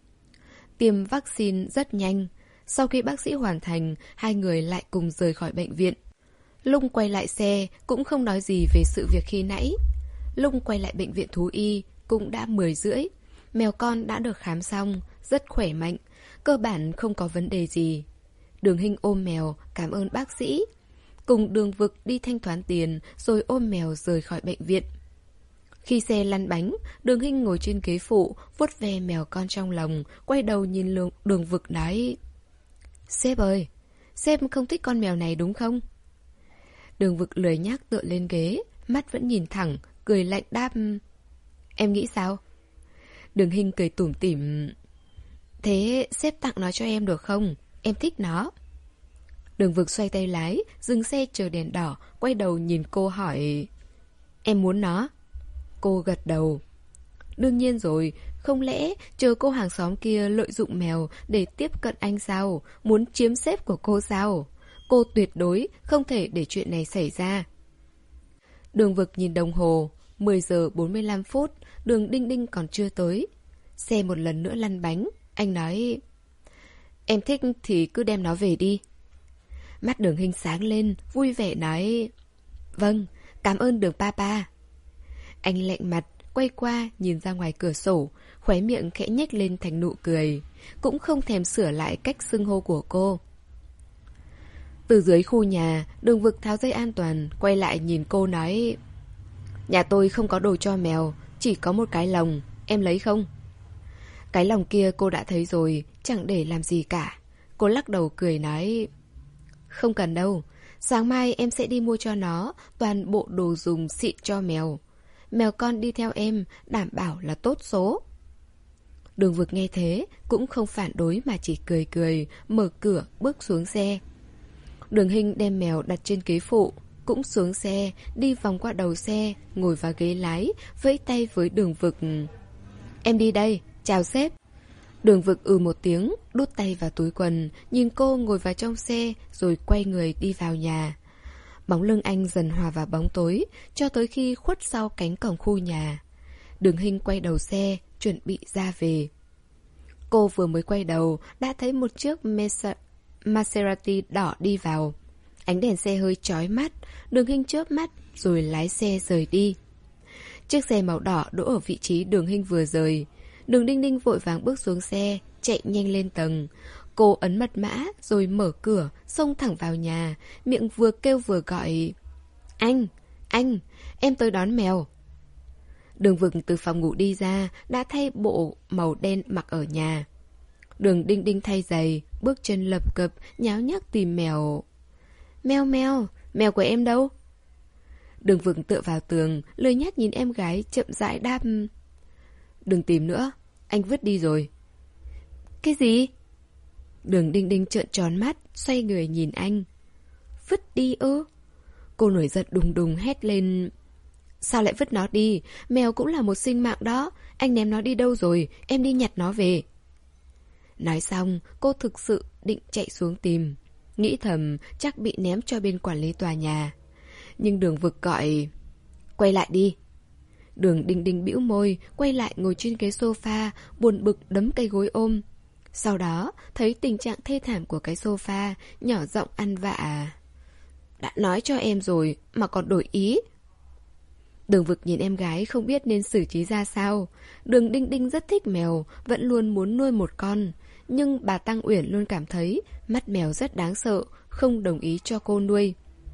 Tiêm vaccine rất nhanh. Sau khi bác sĩ hoàn thành, hai người lại cùng rời khỏi bệnh viện. Lung quay lại xe, cũng không nói gì về sự việc khi nãy. Lung quay lại bệnh viện thú y, cũng đã mười rưỡi. Mèo con đã được khám xong, rất khỏe mạnh, cơ bản không có vấn đề gì. Đường Hinh ôm mèo, cảm ơn bác sĩ. Cùng Đường Vực đi thanh toán tiền, rồi ôm mèo rời khỏi bệnh viện. Khi xe lăn bánh, Đường Hinh ngồi trên ghế phụ, vuốt ve mèo con trong lòng, quay đầu nhìn Đường Vực nói: Sếp ơi, sếp không thích con mèo này đúng không? Đường Vực lười nhác tựa lên ghế, mắt vẫn nhìn thẳng, cười lạnh đáp: Em nghĩ sao? Đường Hinh cười tủm tỉm: Thế sếp tặng nó cho em được không? Em thích nó. Đường Vực xoay tay lái, dừng xe chờ đèn đỏ, quay đầu nhìn cô hỏi: Em muốn nó? Cô gật đầu. Đương nhiên rồi, không lẽ chờ cô hàng xóm kia lợi dụng mèo để tiếp cận anh sao? Muốn chiếm sếp của cô sao? Cô tuyệt đối không thể để chuyện này xảy ra. Đường Vực nhìn đồng hồ, mười giờ bốn mươi lăm phút, Đường Đinh Đinh còn chưa tới. Xe một lần nữa lăn bánh, anh nói: Em thích thì cứ đem nó về đi. Mắt Đường Hinh sáng lên, vui vẻ nói: Vâng, cảm ơn Đường Papa. Anh lạnh mặt, quay qua nhìn ra ngoài cửa sổ, khóe miệng khẽ nhếch lên thành nụ cười, cũng không thèm sửa lại cách xưng hô của cô. Từ dưới khu nhà, Đường Vực tháo dây an toàn, quay lại nhìn cô nói: Nhà tôi không có đồ cho mèo, chỉ có một cái lồng, em lấy không? Cái lồng kia cô đã thấy rồi, chẳng để làm gì cả. Cô lắc đầu cười nói: Không cần đâu, sáng mai em sẽ đi mua cho nó toàn bộ đồ dùng xịn cho mèo. Mèo con đi theo em, đảm bảo là tốt số. Đường Vực nghe thế, cũng không phản đối mà chỉ cười cười, mở cửa, bước xuống xe. Đường Hinh đem mèo đặt trên ghế phụ, cũng xuống xe, đi vòng qua đầu xe, ngồi vào ghế lái, vẫy tay với Đường Vực: Em đi đây, chào sếp. Đường Vực ừ một tiếng, đút tay vào túi quần, nhìn cô ngồi vào trong xe, rồi quay người đi vào nhà. Bóng lưng anh dần hòa vào bóng tối, cho tới khi khuất sau cánh cổng khu nhà. Đường Hinh quay đầu xe, chuẩn bị ra về. Cô vừa mới quay đầu, đã thấy một chiếc Mesa Maserati đỏ đi vào. Ánh đèn xe hơi chói mắt, Đường Hinh chớp mắt rồi lái xe rời đi. Chiếc xe màu đỏ đỗ ở vị trí Đường Hinh vừa rời. Đường Đinh Đinh vội vàng bước xuống xe, chạy nhanh lên tầng. Cô ấn mật mã rồi mở cửa, xông thẳng vào nhà, miệng vừa kêu vừa gọi: Anh, anh, em tới đón mèo. Đường Vực từ phòng ngủ đi ra, đã thay bộ màu đen mặc ở nhà. Đường Đinh Đinh thay giày, bước chân lập cập, nháo nhác tìm mèo. Mèo mèo, mèo của em đâu? Đường Vực tựa vào tường, lười nhác nhìn em gái, chậm rãi đáp: Đừng tìm nữa, anh vứt đi rồi. Cái gì? Đường Đinh Đinh trợn tròn mắt, xoay người nhìn anh. Vứt đi ư? Cô nổi giận đùng đùng hét lên: Sao lại vứt nó đi? Mèo cũng là một sinh mạng đó. Anh ném nó đi đâu rồi? Em đi nhặt nó về. Nói xong, cô thực sự định chạy xuống tìm, nghĩ thầm chắc bị ném cho bên quản lý tòa nhà. Nhưng Đường Vực gọi: Quay lại đi. Đường Đinh Đinh bĩu môi, quay lại ngồi trên ghế sofa, buồn bực đấm cây gối ôm. Sau đó, thấy tình trạng thê thảm của cái sofa, nhỏ giọng ăn vạ: Đã nói cho em rồi, mà còn đổi ý. Đường Vực nhìn em gái không biết nên xử trí ra sao. Đường Đinh Đinh rất thích mèo, vẫn luôn muốn nuôi một con. Nhưng bà Tăng Uyển luôn cảm thấy mắt mèo rất đáng sợ, không đồng ý cho cô nuôi.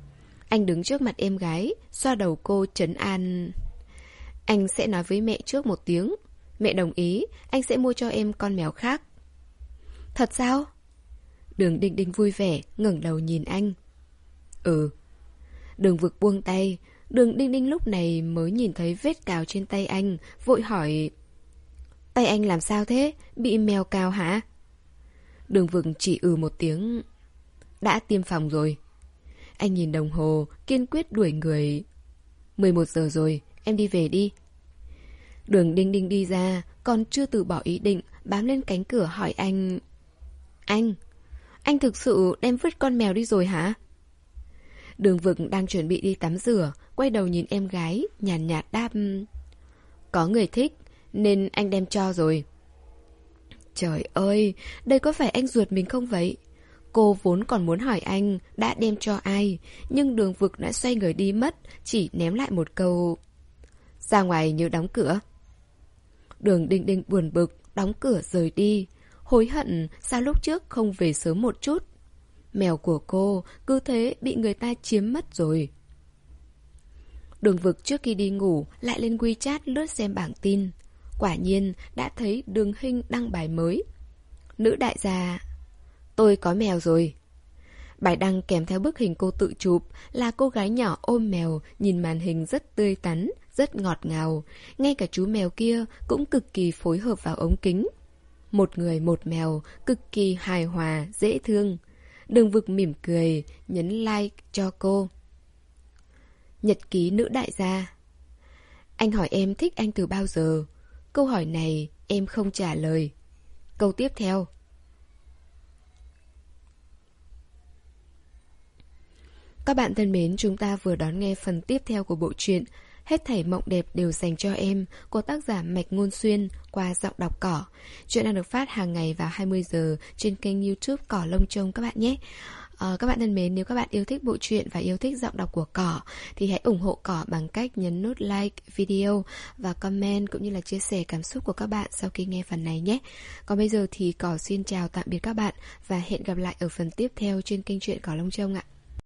Anh đứng trước mặt em gái, xoa đầu cô trấn an. Anh sẽ nói với mẹ trước một tiếng. Mẹ đồng ý, anh sẽ mua cho em con mèo khác. Thật sao? Đường Đinh Đinh vui vẻ, ngẩng đầu nhìn anh. Ừ. Đường Vực buông tay. Đường Đinh Đinh lúc này mới nhìn thấy vết cào trên tay anh, vội hỏi. Tay anh làm sao thế? Bị mèo cào hả? Đường Vực chỉ ừ một tiếng. Đã tiêm phòng rồi. Anh nhìn đồng hồ, kiên quyết đuổi người. mười một giờ rồi, em đi về đi. Đường Đinh Đinh đi ra, còn chưa từ bỏ ý định, bám lên cánh cửa hỏi anh. Anh, anh thực sự đem vứt con mèo đi rồi hả? Đường Vực đang chuẩn bị đi tắm rửa, quay đầu nhìn em gái, nhàn nhạt, nhạt đáp. Có người thích, nên anh đem cho rồi. Trời ơi, đây có phải anh ruột mình không vậy? Cô vốn còn muốn hỏi anh đã đem cho ai, nhưng Đường Vực đã xoay người đi mất, chỉ ném lại một câu. Ra ngoài nhớ đóng cửa. Đường Đinh Đinh buồn bực, đóng cửa rời đi. Hối hận sao lúc trước không về sớm một chút. Mèo của cô cứ thế bị người ta chiếm mất rồi. Đường Vực trước khi đi ngủ lại lên WeChat lướt xem bảng tin. Quả nhiên đã thấy Đường Hinh đăng bài mới. Nữ đại gia, tôi có mèo rồi. Bài đăng kèm theo bức hình cô tự chụp là cô gái nhỏ ôm mèo, nhìn màn hình rất tươi tắn, rất ngọt ngào. Ngay cả chú mèo kia cũng cực kỳ phối hợp vào ống kính. Một người một mèo, cực kỳ hài hòa, dễ thương. Đường Vực mỉm cười, nhấn like cho cô. Nhật ký nữ đại gia. Anh hỏi em thích anh từ bao giờ? Câu hỏi này em không trả lời. Câu tiếp theo. Các bạn thân mến, chúng ta vừa đón nghe phần tiếp theo của bộ truyện Hết thảy mộng đẹp đều dành cho em của tác giả Mạch Ngôn Xuyên qua giọng đọc Cỏ. Chuyện đang được phát hàng ngày vào hai mươi giờ trên kênh YouTube Cỏ Lông Trông các bạn nhé. À, các bạn thân mến, nếu các bạn yêu thích bộ truyện và yêu thích giọng đọc của Cỏ thì hãy ủng hộ Cỏ bằng cách nhấn nút like video và comment cũng như là chia sẻ cảm xúc của các bạn sau khi nghe phần này nhé. Còn bây giờ thì Cỏ xin chào tạm biệt các bạn và hẹn gặp lại ở phần tiếp theo trên kênh truyện Cỏ Lông Trông ạ.